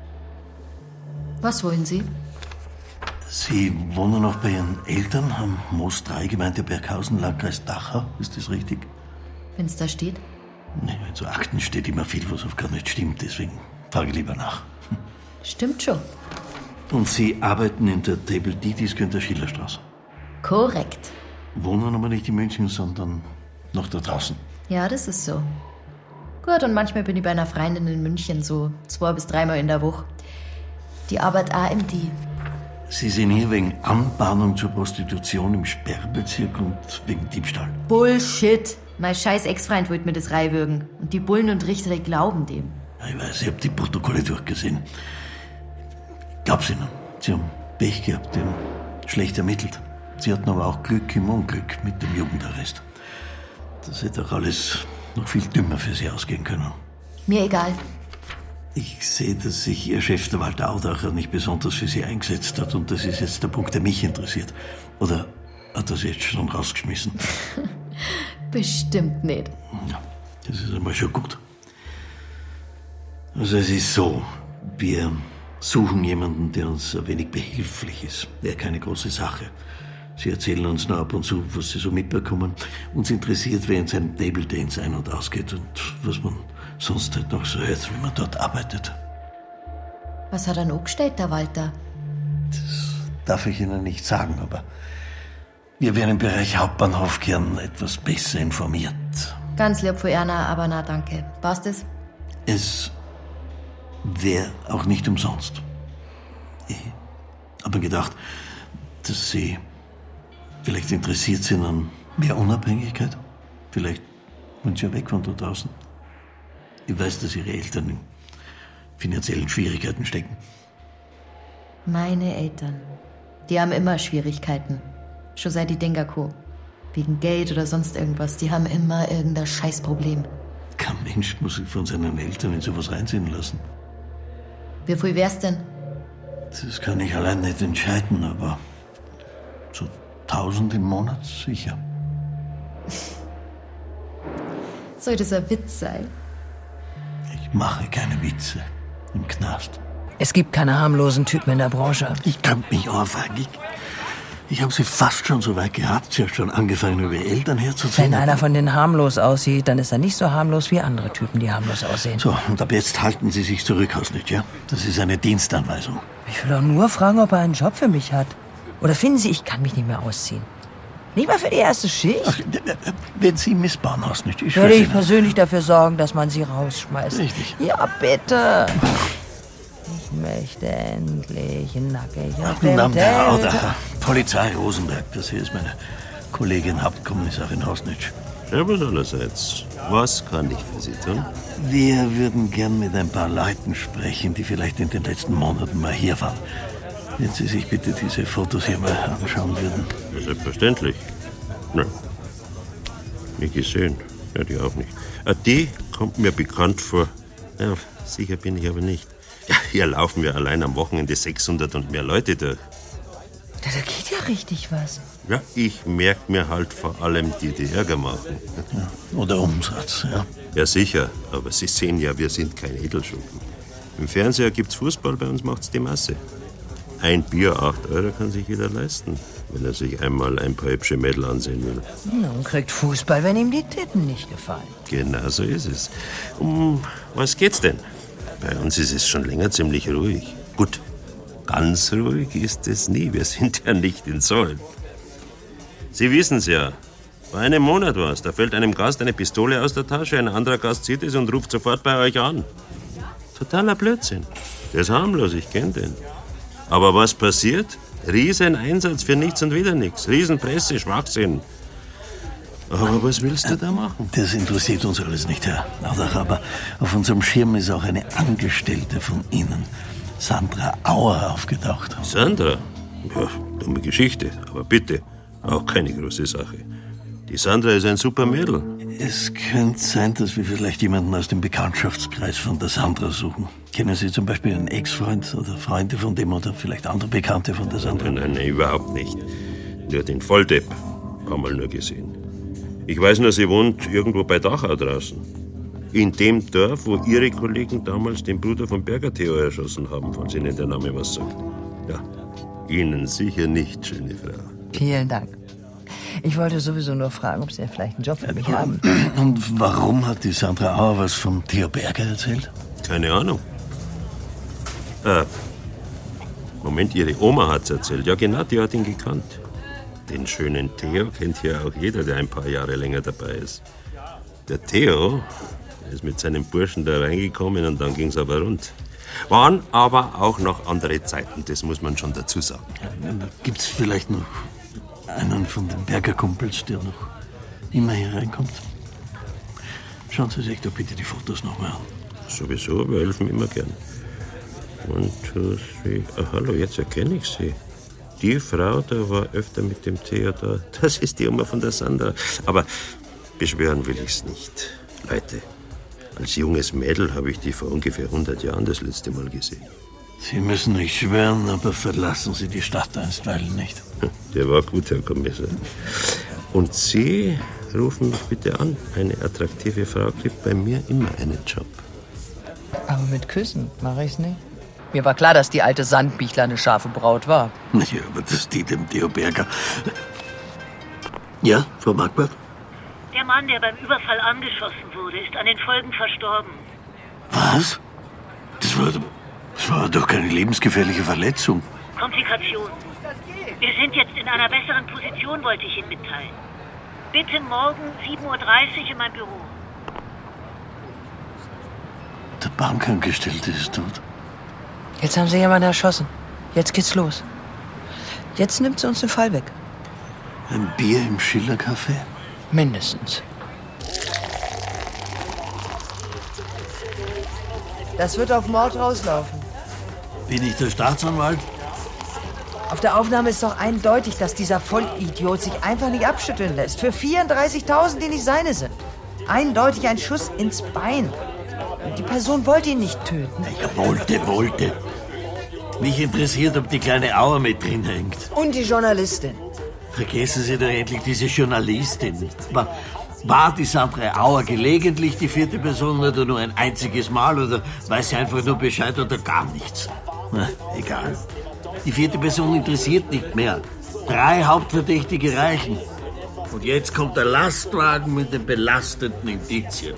Was wollen Sie? Sie wohnen noch bei Ihren Eltern am Moos 3, Gemeinde Berghausen, Landkreis Dachau. Ist das richtig? Wenn's da steht? Nee, in so Akten steht immer viel, was oft gar nicht stimmt. Deswegen frage ich lieber nach. Stimmt schon. Und Sie arbeiten in der Table Didis Günther-Schiller-Straße? Korrekt. Wohnen aber nicht in München, sondern noch da draußen. Ja, das ist so. Gut, und manchmal bin ich bei einer Freundin in München so 2 bis 3 Mal in der Woche. Die arbeitet auch im Die. Sie sind hier wegen Anbahnung zur Prostitution im Sperrbezirk und wegen Diebstahl. Bullshit. Mein scheiß Ex-Freund wollte mir das reinwürgen. Und die Bullen und Richter, die glauben dem. Ich weiß, ich habe die Protokolle durchgesehen. Glaub's Ihnen. Sie haben Pech gehabt, die haben schlecht ermittelt. Sie hatten aber auch Glück im Unglück mit dem Jugendarrest. Das hätte auch alles noch viel dümmer für Sie ausgehen können. Mir egal. Ich sehe, dass sich Ihr Chef, der Walter Audacher, nicht besonders für Sie eingesetzt hat. Und das ist jetzt der Punkt, der mich interessiert. Oder hat er Sie jetzt schon rausgeschmissen? Bestimmt nicht. Ja, das ist einmal schon gut. Also es ist so, wir suchen jemanden, der uns ein wenig behilflich ist. Wäre keine große Sache. Sie erzählen uns nur ab und zu, was Sie so mitbekommen. Uns interessiert, wer in seinem Table Dance ein- und ausgeht und was man sonst halt noch so hört, wenn man dort arbeitet. Was hat er noch gestellt, der Walter? Das darf ich Ihnen nicht sagen, aber wir wären im Bereich Hauptbahnhof gern etwas besser informiert. Ganz lieb von Erna, aber na danke. Passt es? Es wäre auch nicht umsonst. Ich habe mir gedacht, dass Sie vielleicht interessiert sind an mehr Unabhängigkeit. Vielleicht wollen Sie ja weg von dort draußen. Ich weiß, dass Ihre Eltern in finanziellen Schwierigkeiten stecken. Meine Eltern. Die haben immer Schwierigkeiten. Schon seit die Dengako. Wegen Geld oder sonst irgendwas. Die haben immer irgendein Scheißproblem. Kein Mensch muss sich von seinen Eltern in sowas reinziehen lassen. Wie viel wär's denn? Das kann ich allein nicht entscheiden, aber so 1000 im Monat sicher. Soll das ein Witz sein? Ich mache keine Witze im Knast. Es gibt keine harmlosen Typen in der Branche. Ich kann mich aufwagen. Ich habe sie fast schon so weit gehabt. Sie hat schon angefangen, über ihre Eltern herzuziehen. Wenn einer von denen harmlos aussieht, dann ist er nicht so harmlos wie andere Typen, die harmlos aussehen. So, und ab jetzt halten Sie sich zurück, Hausnitsch, ja? Das ist eine Dienstanweisung. Ich will doch nur fragen, ob er einen Job für mich hat. Oder finden Sie, ich kann mich nicht mehr ausziehen? Nicht mal für die erste Schicht? Ach, wenn Sie missbauen, Hausnitsch, ich werde ich persönlich dafür sorgen, dass man Sie rausschmeißt. Richtig. Ja, bitte. Ich möchte endlich nackig auf dem Namen der Teller. Audacher. Polizei Rosenberg. Das hier ist meine Kollegin Hauptkommissarin Hausnitsch. Servus allerseits. Was kann ich für Sie tun? Wir würden gern mit ein paar Leuten sprechen, die vielleicht in den letzten Monaten mal hier waren. Wenn Sie sich bitte diese Fotos hier mal anschauen würden. Ja, selbstverständlich. Nein. Nie gesehen. Ja, die auch nicht. Die kommt mir bekannt vor. Ja, sicher bin ich aber nicht. Ja, hier laufen wir allein am Wochenende 600 und mehr Leute durch. Da geht ja richtig was. Ja, ich merke mir halt vor allem die Ärger machen. Ja, oder Umsatz, ja. Ja, sicher. Aber Sie sehen ja, wir sind kein Edelschuppen. Im Fernseher gibt's Fußball, bei uns macht's die Masse. Ein Bier, 8 € kann sich jeder leisten, wenn er sich einmal ein paar hübsche Mädel ansehen will. Ja, und kriegt Fußball, wenn ihm die Titten nicht gefallen. Genau so ist es. Um was geht's denn? Bei uns ist es schon länger ziemlich ruhig. Gut, ganz ruhig ist es nie. Wir sind ja nicht in Soll. Sie wissen's ja. Vor einem Monat war's. Da fällt einem Gast eine Pistole aus der Tasche, ein anderer Gast sieht es und ruft sofort bei euch an. Totaler Blödsinn. Der ist harmlos, ich kenn den. Aber was passiert? Rieseneinsatz für nichts und wieder nichts. Riesenpresse, Schwachsinn. Aber was willst du da machen? Das interessiert uns alles nicht, Herr Audach, aber auf unserem Schirm ist auch eine Angestellte von Ihnen, Sandra Auer, aufgetaucht. Sandra? Ja, dumme Geschichte, aber bitte, auch keine große Sache. Die Sandra ist ein super Mädel. Es könnte sein, dass wir vielleicht jemanden aus dem Bekanntschaftskreis von der Sandra suchen. Kennen Sie zum Beispiel einen Ex-Freund oder Freunde von dem oder vielleicht andere Bekannte von der Sandra? Nein, überhaupt nicht. Nur den Volldepp. Paar Mal nur gesehen. Ich weiß nur, sie wohnt irgendwo bei Dachau draußen. In dem Dorf, wo Ihre Kollegen damals den Bruder von Berger Theo erschossen haben, falls Ihnen der Name was sagt. Ja, Ihnen sicher nicht, schöne Frau. Vielen Dank. Ich wollte sowieso nur fragen, ob Sie vielleicht einen Job für mich haben. Und warum hat die Sandra Auer was von Theo Berger erzählt? Keine Ahnung. Moment, Ihre Oma hat's erzählt. Ja genau, die hat ihn gekannt. Den schönen Theo kennt ja auch jeder, der ein paar Jahre länger dabei ist. Der Theo, der ist mit seinem Burschen da reingekommen und dann ging's aber rund. Waren aber auch noch andere Zeiten, das muss man schon dazu sagen. Gibt's vielleicht noch einen von den Berger-Kumpels, der noch immer hier reinkommt? Schauen Sie sich doch bitte die Fotos nochmal an. Sowieso, wir helfen immer gern. Und hallo, jetzt erkenne ich sie. Die Frau, da war öfter mit dem Theo da. Das ist die Oma von der Sandra. Aber beschwören will ich's nicht. Leute, als junges Mädel habe ich die vor ungefähr 100 Jahren das letzte Mal gesehen. Sie müssen nicht schwören, aber verlassen Sie die Stadt einstweilen nicht. Der war gut, Herr Kommissar. Und Sie rufen mich bitte an. Eine attraktive Frau kriegt bei mir immer einen Job. Aber mit Küssen mache ich's nicht. Mir war klar, dass die alte Sandbichler eine scharfe Braut war. Ja, aber das steht dem Theo Berger. Ja, Frau Marquardt? Der Mann, der beim Überfall angeschossen wurde, ist an den Folgen verstorben. Was? Das war doch keine lebensgefährliche Verletzung. Komplikation. Wir sind jetzt in einer besseren Position, wollte ich Ihnen mitteilen. Bitte morgen 7:30 Uhr in mein Büro. Der Bankangestellte ist tot. Jetzt haben Sie jemanden erschossen. Jetzt geht's los. Jetzt nimmt sie uns den Fall weg. Ein Bier im Schiller-Café? Mindestens. Das wird auf Mord rauslaufen. Bin ich der Staatsanwalt? Auf der Aufnahme ist doch eindeutig, dass dieser Vollidiot sich einfach nicht abschütteln lässt. Für 34.000, die nicht seine sind. Eindeutig ein Schuss ins Bein. Die Person wollte ihn nicht töten. Ja, wollte. Mich interessiert, ob die kleine Auer mit drin hängt. Und die Journalistin. Vergessen Sie doch endlich diese Journalistin. War die Sandra Auer gelegentlich die vierte Person oder nur ein einziges Mal oder weiß sie einfach nur Bescheid oder gar nichts? Na, egal. Die vierte Person interessiert nicht mehr. 3 Hauptverdächtige reichen. Und jetzt kommt der Lastwagen mit den belastenden Indizien.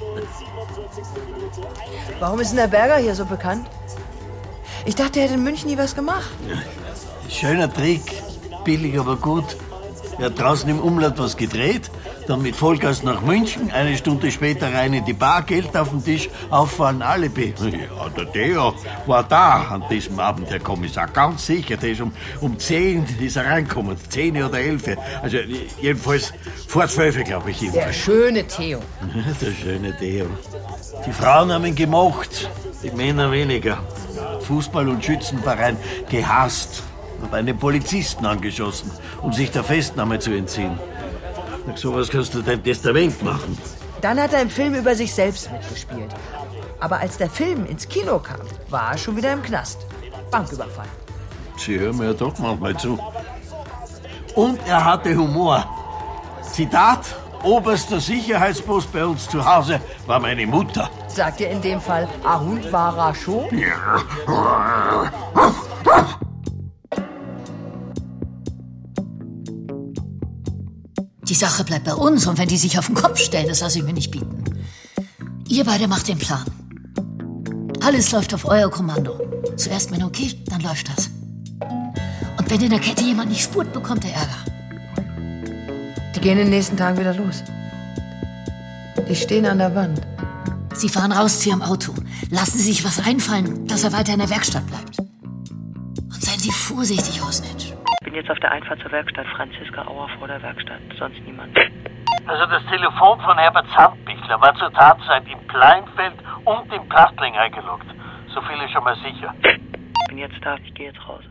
Warum ist denn der Berger hier so bekannt? Ich dachte, er hätte in München nie was gemacht. Ja, schöner Trick. Billig, aber gut. Er hat draußen im Umland was gedreht, dann mit Vollgas nach München, 1 Stunde später rein in die Bar, Geld auf den Tisch, auffahren, Alibi. Ja, der Theo war da an diesem Abend, Herr Kommissar, ganz sicher. Der ist um 10 ist er reingekommen, 10 oder 11. Also jedenfalls vor 12, glaube ich. Der schöne Theo. Der schöne Theo. Die Frauen haben ihn gemocht, die Männer weniger. Fußball- und Schützenverein gehasst. Hab einen Polizisten angeschossen, um sich der Festnahme zu entziehen. Nach sowas kannst du dein Testament machen. Dann hat er im Film über sich selbst mitgespielt. Aber als der Film ins Kino kam, war er schon wieder im Knast. Banküberfall. Sie hören mir ja doch manchmal zu. Und er hatte Humor. Zitat: Oberster Sicherheitspost bei uns zu Hause war meine Mutter. Sagt ihr in dem Fall, a Hund war er schon? Ja. Die Sache bleibt bei uns und wenn die sich auf den Kopf stellen, das lasse ich mir nicht bieten. Ihr beide macht den Plan. Alles läuft auf euer Kommando. Zuerst Menno okay, dann läuft das. Wenn in der Kette jemand nicht spurt, bekommt er Ärger. Die gehen in den nächsten Tagen wieder los. Die stehen an der Wand. Sie fahren raus zu Ihrem Auto. Lassen Sie sich was einfallen, dass er weiter in der Werkstatt bleibt. Und seien Sie vorsichtig, Hosnitsch. Ich bin jetzt auf der Einfahrt zur Werkstatt. Franziska Auer vor der Werkstatt. Sonst niemand. Also das Telefon von Herbert Sandbichler war zur Tatzeit im Kleinfeld und im Plastling eingeloggt. So viel ist schon mal sicher. Ich bin jetzt da. Ich gehe jetzt raus.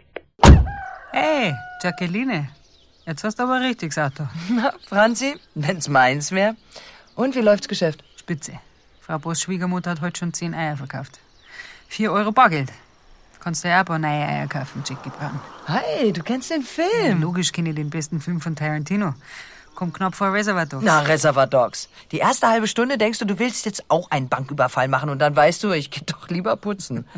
Hey, Jacqueline. Jetzt hast du aber ein richtiges Auto. Na, Franzi, wenn's meins wär. Und wie läuft's Geschäft? Spitze. Frau Boss' Schwiegermutter hat heute schon 10 Eier verkauft. 4 Euro Bargeld. Kannst du ja auch ein paar neue Eier kaufen, Jackie Brown. Hey, du kennst den Film. Ja, logisch kenne ich den besten Film von Tarantino. Kommt knapp vor Reservoir Dogs. Na, Reservoir Dogs. Die erste halbe Stunde denkst du willst jetzt auch einen Banküberfall machen und dann weißt du, ich geh doch lieber putzen.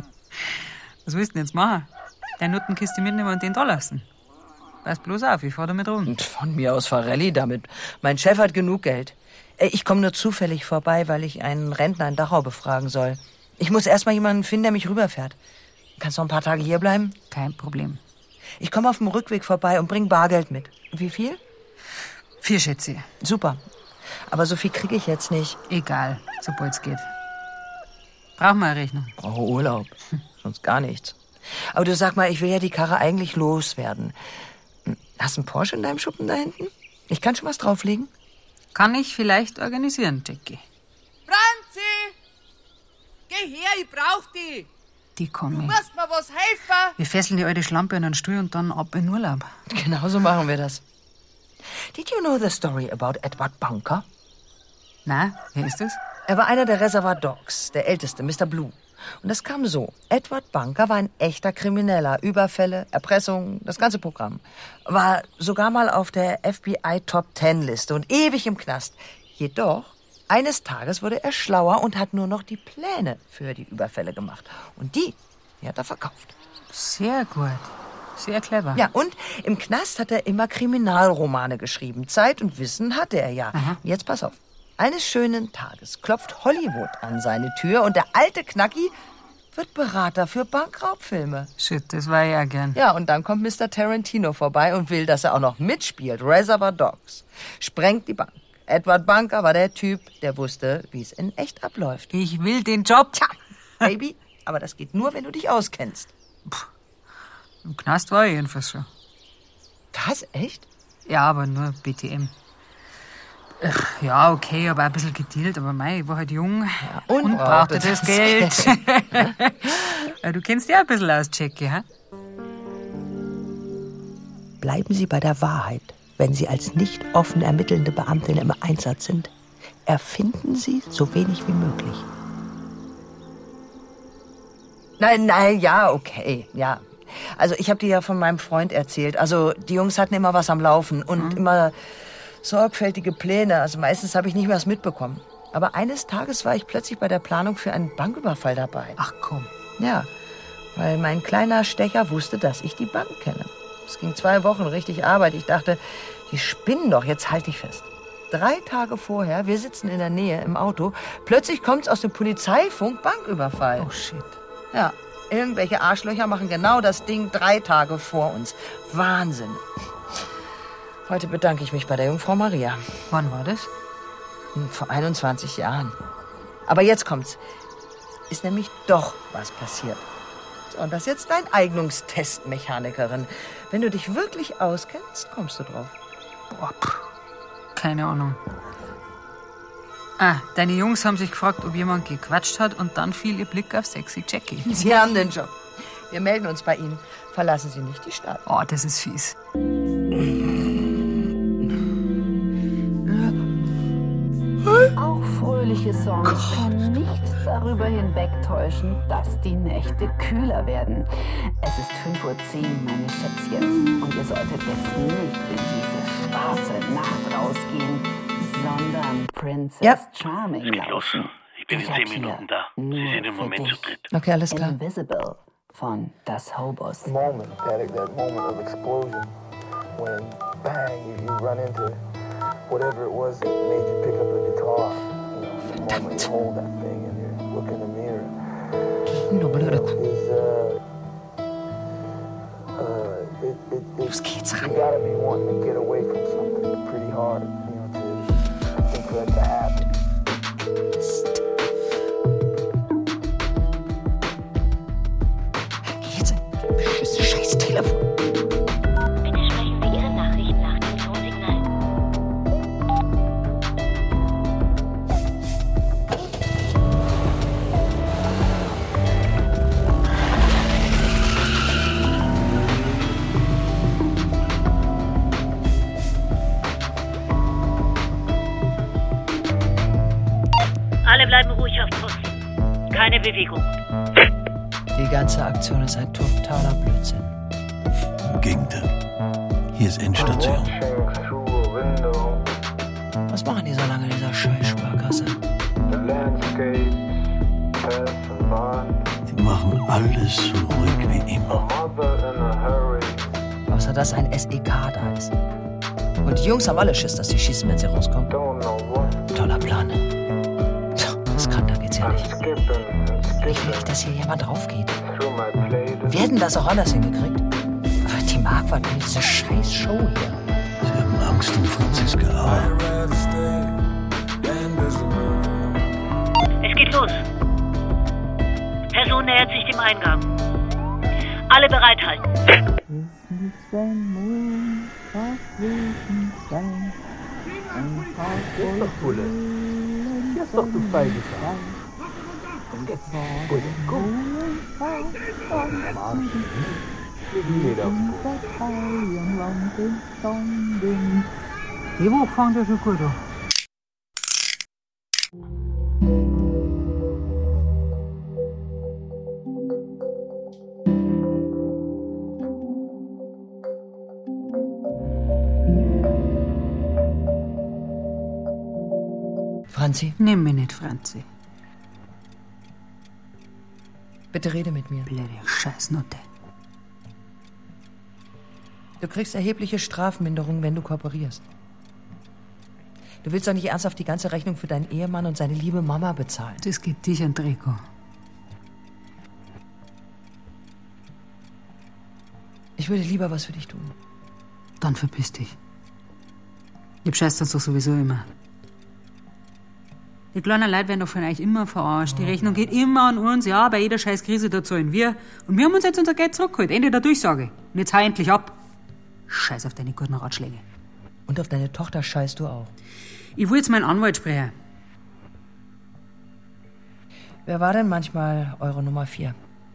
Was willst du denn jetzt machen? Deine Nuttenkiste mitnehmen und den da lassen? Pass bloß auf, ich fahr damit rum. Und von mir aus fahr Rallye damit. Mein Chef hat genug Geld. Ich komme nur zufällig vorbei, weil ich einen Rentner in Dachau befragen soll. Ich muss erst mal jemanden finden, der mich rüberfährt. Kannst du noch ein paar Tage hier bleiben? Kein Problem. Ich komme auf dem Rückweg vorbei und bring Bargeld mit. Wie viel? 4 Schätze. Super. Aber so viel kriege ich jetzt nicht. Egal, sobald's geht. Brauchen wir eine Rechnung? Brauche Urlaub. Sonst gar nichts. Aber du sag mal, ich will ja die Karre eigentlich loswerden. Hast du einen Porsche in deinem Schuppen da hinten? Ich kann schon was drauflegen. Kann ich vielleicht organisieren, Jackie. Franzi! Geh her, ich brauch die! Die kommen. Du musst mir was helfen! Wir fesseln die alte Schlampe an einen Stuhl und dann ab in Urlaub. Genau so machen wir das. Did you know the story about Edward Bunker? Na, wer ist das? Er war einer der Reservoir Dogs, der älteste, Mr. Blue. Und das kam so. Edward Bunker war ein echter Krimineller. Überfälle, Erpressung, das ganze Programm. War sogar mal auf der FBI Top 10 Liste und ewig im Knast. Jedoch, eines Tages wurde er schlauer und hat nur noch die Pläne für die Überfälle gemacht. Und die hat er verkauft. Sehr gut. Sehr clever. Ja, und im Knast hat er immer Kriminalromane geschrieben. Zeit und Wissen hatte er ja. Aha. Jetzt pass auf. Eines schönen Tages klopft Hollywood an seine Tür und der alte Knacki wird Berater für Bankraubfilme. Shit, das war ja gern. Ja, und dann kommt Mr. Tarantino vorbei und will, dass er auch noch mitspielt. Reservoir Dogs. Sprengt die Bank. Edward Bunker war der Typ, der wusste, wie es in echt abläuft. Ich will den Job. Tja, Baby, aber das geht nur, wenn du dich auskennst. Im Knast war ich jedenfalls schon. Was? Echt? Ja, aber nur BTM. Ja, okay, aber ein bisschen gedealt. Aber mei, ich war halt jung und brauchte das Geld. Du kennst ja ein bisschen aus, Jackie, hä? Bleiben Sie bei der Wahrheit, wenn Sie als nicht offen ermittelnde Beamtin im Einsatz sind. Erfinden Sie so wenig wie möglich. Nein, ja, okay, ja. Also ich habe dir ja von meinem Freund erzählt. Also die Jungs hatten immer was am Laufen und immer sorgfältige Pläne. Also meistens habe ich nicht mehr was mitbekommen. Aber eines Tages war ich plötzlich bei der Planung für einen Banküberfall dabei. Ach komm. Ja, weil mein kleiner Stecher wusste, dass ich die Bank kenne. Es ging 2 Wochen richtig Arbeit. Ich dachte, die spinnen doch, jetzt halte ich fest. 3 Tage vorher, wir sitzen in der Nähe im Auto, plötzlich kommt's aus dem Polizeifunk, Banküberfall. Oh shit. Ja, irgendwelche Arschlöcher machen genau das Ding 3 Tage vor uns. Wahnsinn. Heute bedanke ich mich bei der Jungfrau Maria. Wann war das? Vor 21 Jahren. Aber jetzt kommt's. Ist nämlich doch was passiert. So, und das ist jetzt dein Eignungstest, Mechanikerin. Wenn du dich wirklich auskennst, kommst du drauf. Boah, keine Ahnung. Ah, deine Jungs haben sich gefragt, ob jemand gequatscht hat und dann fiel ihr Blick auf sexy Jackie. Sie haben den Job. Wir melden uns bei Ihnen. Verlassen Sie nicht die Stadt. Oh, das ist fies. Auch fröhliche Songs können nichts darüber hinwegtäuschen, dass die Nächte kühler werden. Es ist 5:10 Uhr, meine Schätzchen. Und ihr solltet jetzt nicht in diese schwarze Nacht rausgehen, sondern Princess Charming lauschen. Ich bin in 10 Minuten da. Sie sind im Moment zu dritt. Okay, alles klar. Invisible von Das Hobos. Moment, that moment of explosion, when bang, you run into whatever it was that made you pick up the guitar. You know, the moment you hold that thing and you look in the mirror. Los geht's ran. You gotta be wanting to get away from something pretty hard, I think for that to happen. Geht's? Beschissenes scheiß Telefon. Bitte sprechen Sie Ihre Nachricht nach dem Tonsignal. Alle bleiben ruhig auf Post. Keine Bewegung. Die ganze Aktion ist ein totaler Blödsinn. Im Gegenteil. Hier ist Endstation. Was machen die so lange in dieser Scheiß-Sparkasse? Die machen alles so ruhig wie immer. Außer dass ein SEK da ist. Und die Jungs haben alle Schiss, dass sie schießen, wenn sie rauskommen. Toller Plan. Das kann, da geht's ja nicht. Ich will nicht, dass hier jemand draufgeht. Wir hätten das auch anders hingekriegt. Aber die Marquardt will diese scheiß Show hier. Sie haben Angst um Franziska Auer. Es geht los. Person nähert sich dem Eingang. Alle bereithalten. Jetzt doch, du feige Sau. Komm jetzt. Gut, komm. Am Arsch. Die Woche fängt ja schon gut an. Franzi? Nimm mich nicht, Franzi. Bitte rede mit mir. Blöde Scheißnutte. Du kriegst erhebliche Strafminderung, wenn du kooperierst. Du willst doch nicht ernsthaft die ganze Rechnung für deinen Ehemann und seine liebe Mama bezahlen. Das geht dich an Trikot. Ich würde lieber was für dich tun. Dann verpiss dich. Ich scheiß das doch sowieso immer. Die kleinen Leute werden doch von euch immer verarscht. Die Rechnung geht immer an uns. Ja, bei jeder scheiß Krise da zahlen wir. Und wir haben uns jetzt unser Geld zurückgeholt. Ende der Durchsage. Und jetzt hau endlich ab. Scheiß auf deine guten Ratschläge. Und auf deine Tochter scheißt du auch. Ich will jetzt meinen Anwalt sprechen. Wer war denn manchmal eure Nummer 4?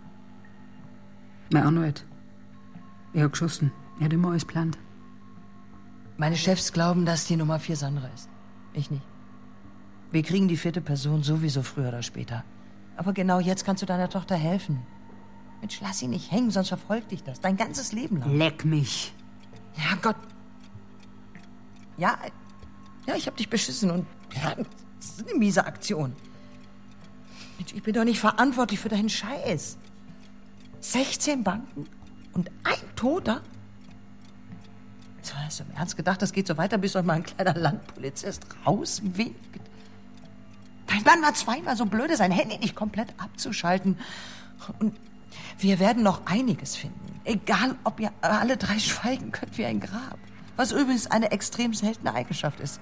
Mein Anwalt. Er hat geschossen. Er hat immer alles geplant. Meine Chefs glauben, dass die Nummer 4 Sandra ist. Ich nicht. Wir kriegen die 4. Person sowieso früher oder später. Aber genau jetzt kannst du deiner Tochter helfen. Mensch, lass sie nicht hängen, sonst verfolgt dich das. Dein ganzes Leben lang. Leck mich. Ja, Gott. Ja, ich hab dich beschissen und ja, das ist eine miese Aktion. Mensch, ich bin doch nicht verantwortlich für deinen Scheiß. 16 Banken und ein Toter? So, hast du im Ernst gedacht, das geht so weiter, bis euch mal ein kleiner Landpolizist rauswinkt? Dein Mann war 2-mal so blöde, sein Handy nicht komplett abzuschalten. Und wir werden noch einiges finden. Egal, ob ihr alle 3 schweigen könnt wie ein Grab. Was übrigens eine extrem seltene Eigenschaft ist.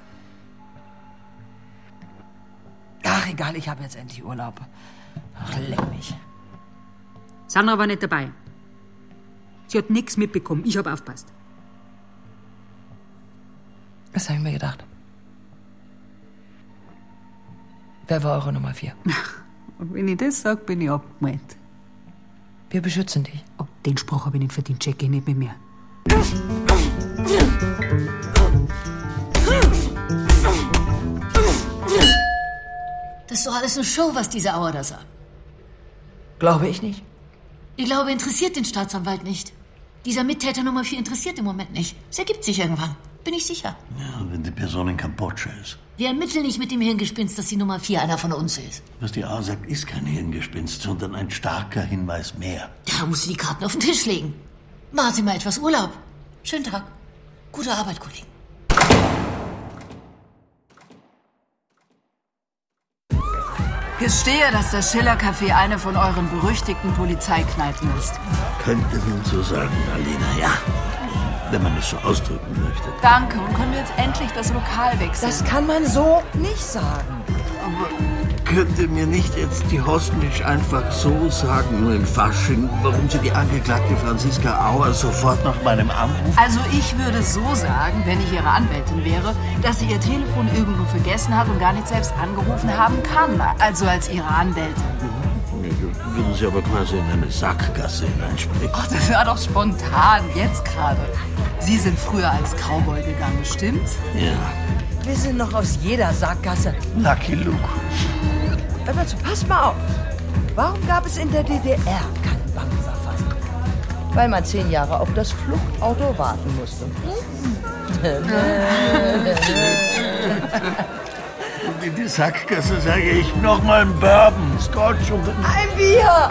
Ach, egal, ich habe jetzt endlich Urlaub. Ach, leck mich. Sandra war nicht dabei. Sie hat nichts mitbekommen. Ich habe aufgepasst. Das habe ich mir gedacht. Wer war eure Nummer 4? Und wenn ich das sage, bin ich abgemeldet. Wir beschützen dich. Oh, den Spruch habe ich nicht verdient. Jackie, nicht mit mir. Das ist doch alles eine Show, was diese Auer da sagt. Glaube ich nicht. Ich glaube, interessiert den Staatsanwalt nicht. Dieser Mittäter Nummer 4 interessiert im Moment nicht. Es ergibt sich irgendwann. Bin ich sicher. Ja, wenn die Person in Kambodscha ist. Wir ermitteln nicht mit dem Hirngespinst, dass die Nummer 4 einer von uns ist. Was die A sagt, ist kein Hirngespinst, sondern ein starker Hinweis mehr. Da musst du die Karten auf den Tisch legen. Machen Sie mal etwas Urlaub. Schönen Tag. Gute Arbeit, Kollegen. Gestehe, dass das Schiller-Café eine von euren berüchtigten Polizeikneipen ist. Könnte man so sagen, Alina, ja. Wenn man es so ausdrücken möchte. Danke. Und können wir jetzt endlich das Lokal wechseln? Das kann man so nicht sagen. Aber könnte mir nicht jetzt die Hosnitsch einfach so sagen, nur in Fasching, warum sie die Angeklagte Franziska Auer sofort nach meinem Anruf... Also ich würde so sagen, wenn ich ihre Anwältin wäre, dass sie ihr Telefon irgendwo vergessen hat und gar nicht selbst angerufen haben kann. Also als ihre Anwältin. Würden Sie aber quasi in eine Sackgasse hineinspringen. Oh, das war doch spontan, jetzt gerade. Sie sind früher als Cowboy gegangen, stimmt's? Ja. Wir sind noch aus jeder Sackgasse. Lucky Luke. Hör mal zu, pass mal auf. Warum gab es in der DDR keinen Banküberfall? Weil man 10 Jahre auf das Fluchtauto warten musste. Und in die Sackgasse sage ich nochmal ein Bourbon, Scotch und ein Bier.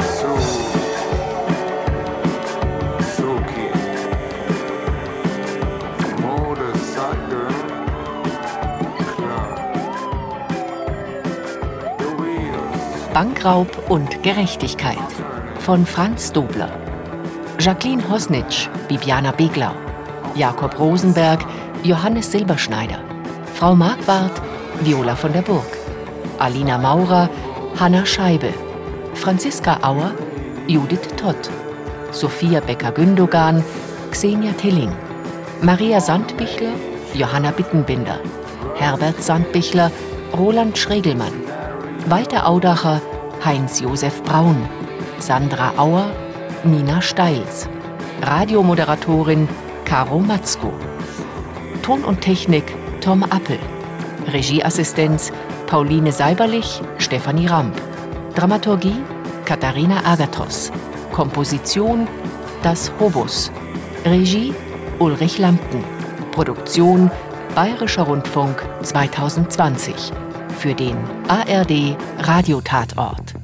Bankraub und Gerechtigkeit von Franz Dobler. Jacqueline Hosnitsch, Bibiana Beglau. Jakob Rosenberg, Johannes Silberschneider. Frau Marquardt, Viola von der Burg. Alina Maurer, Hanna Scheibe. Franziska Auer, Judith Tott. Sophia Becker-Gündogan, Xenia Tilling. Maria Sandbichler, Johanna Bittenbinder. Herbert Sandbichler, Roland Schregelmann. Walter Audacher, Heinz-Josef Braun. Sandra Auer, Nina Steils. Radiomoderatorin Caro Matzko. Ton und Technik Tom Appel. Regieassistenz Pauline Seiberlich, Stefanie Ramp. Dramaturgie Katharina Agathos. Komposition Das Hobus. Regie Ulrich Lampen. Produktion Bayerischer Rundfunk 2020. Für den ARD Radiotatort.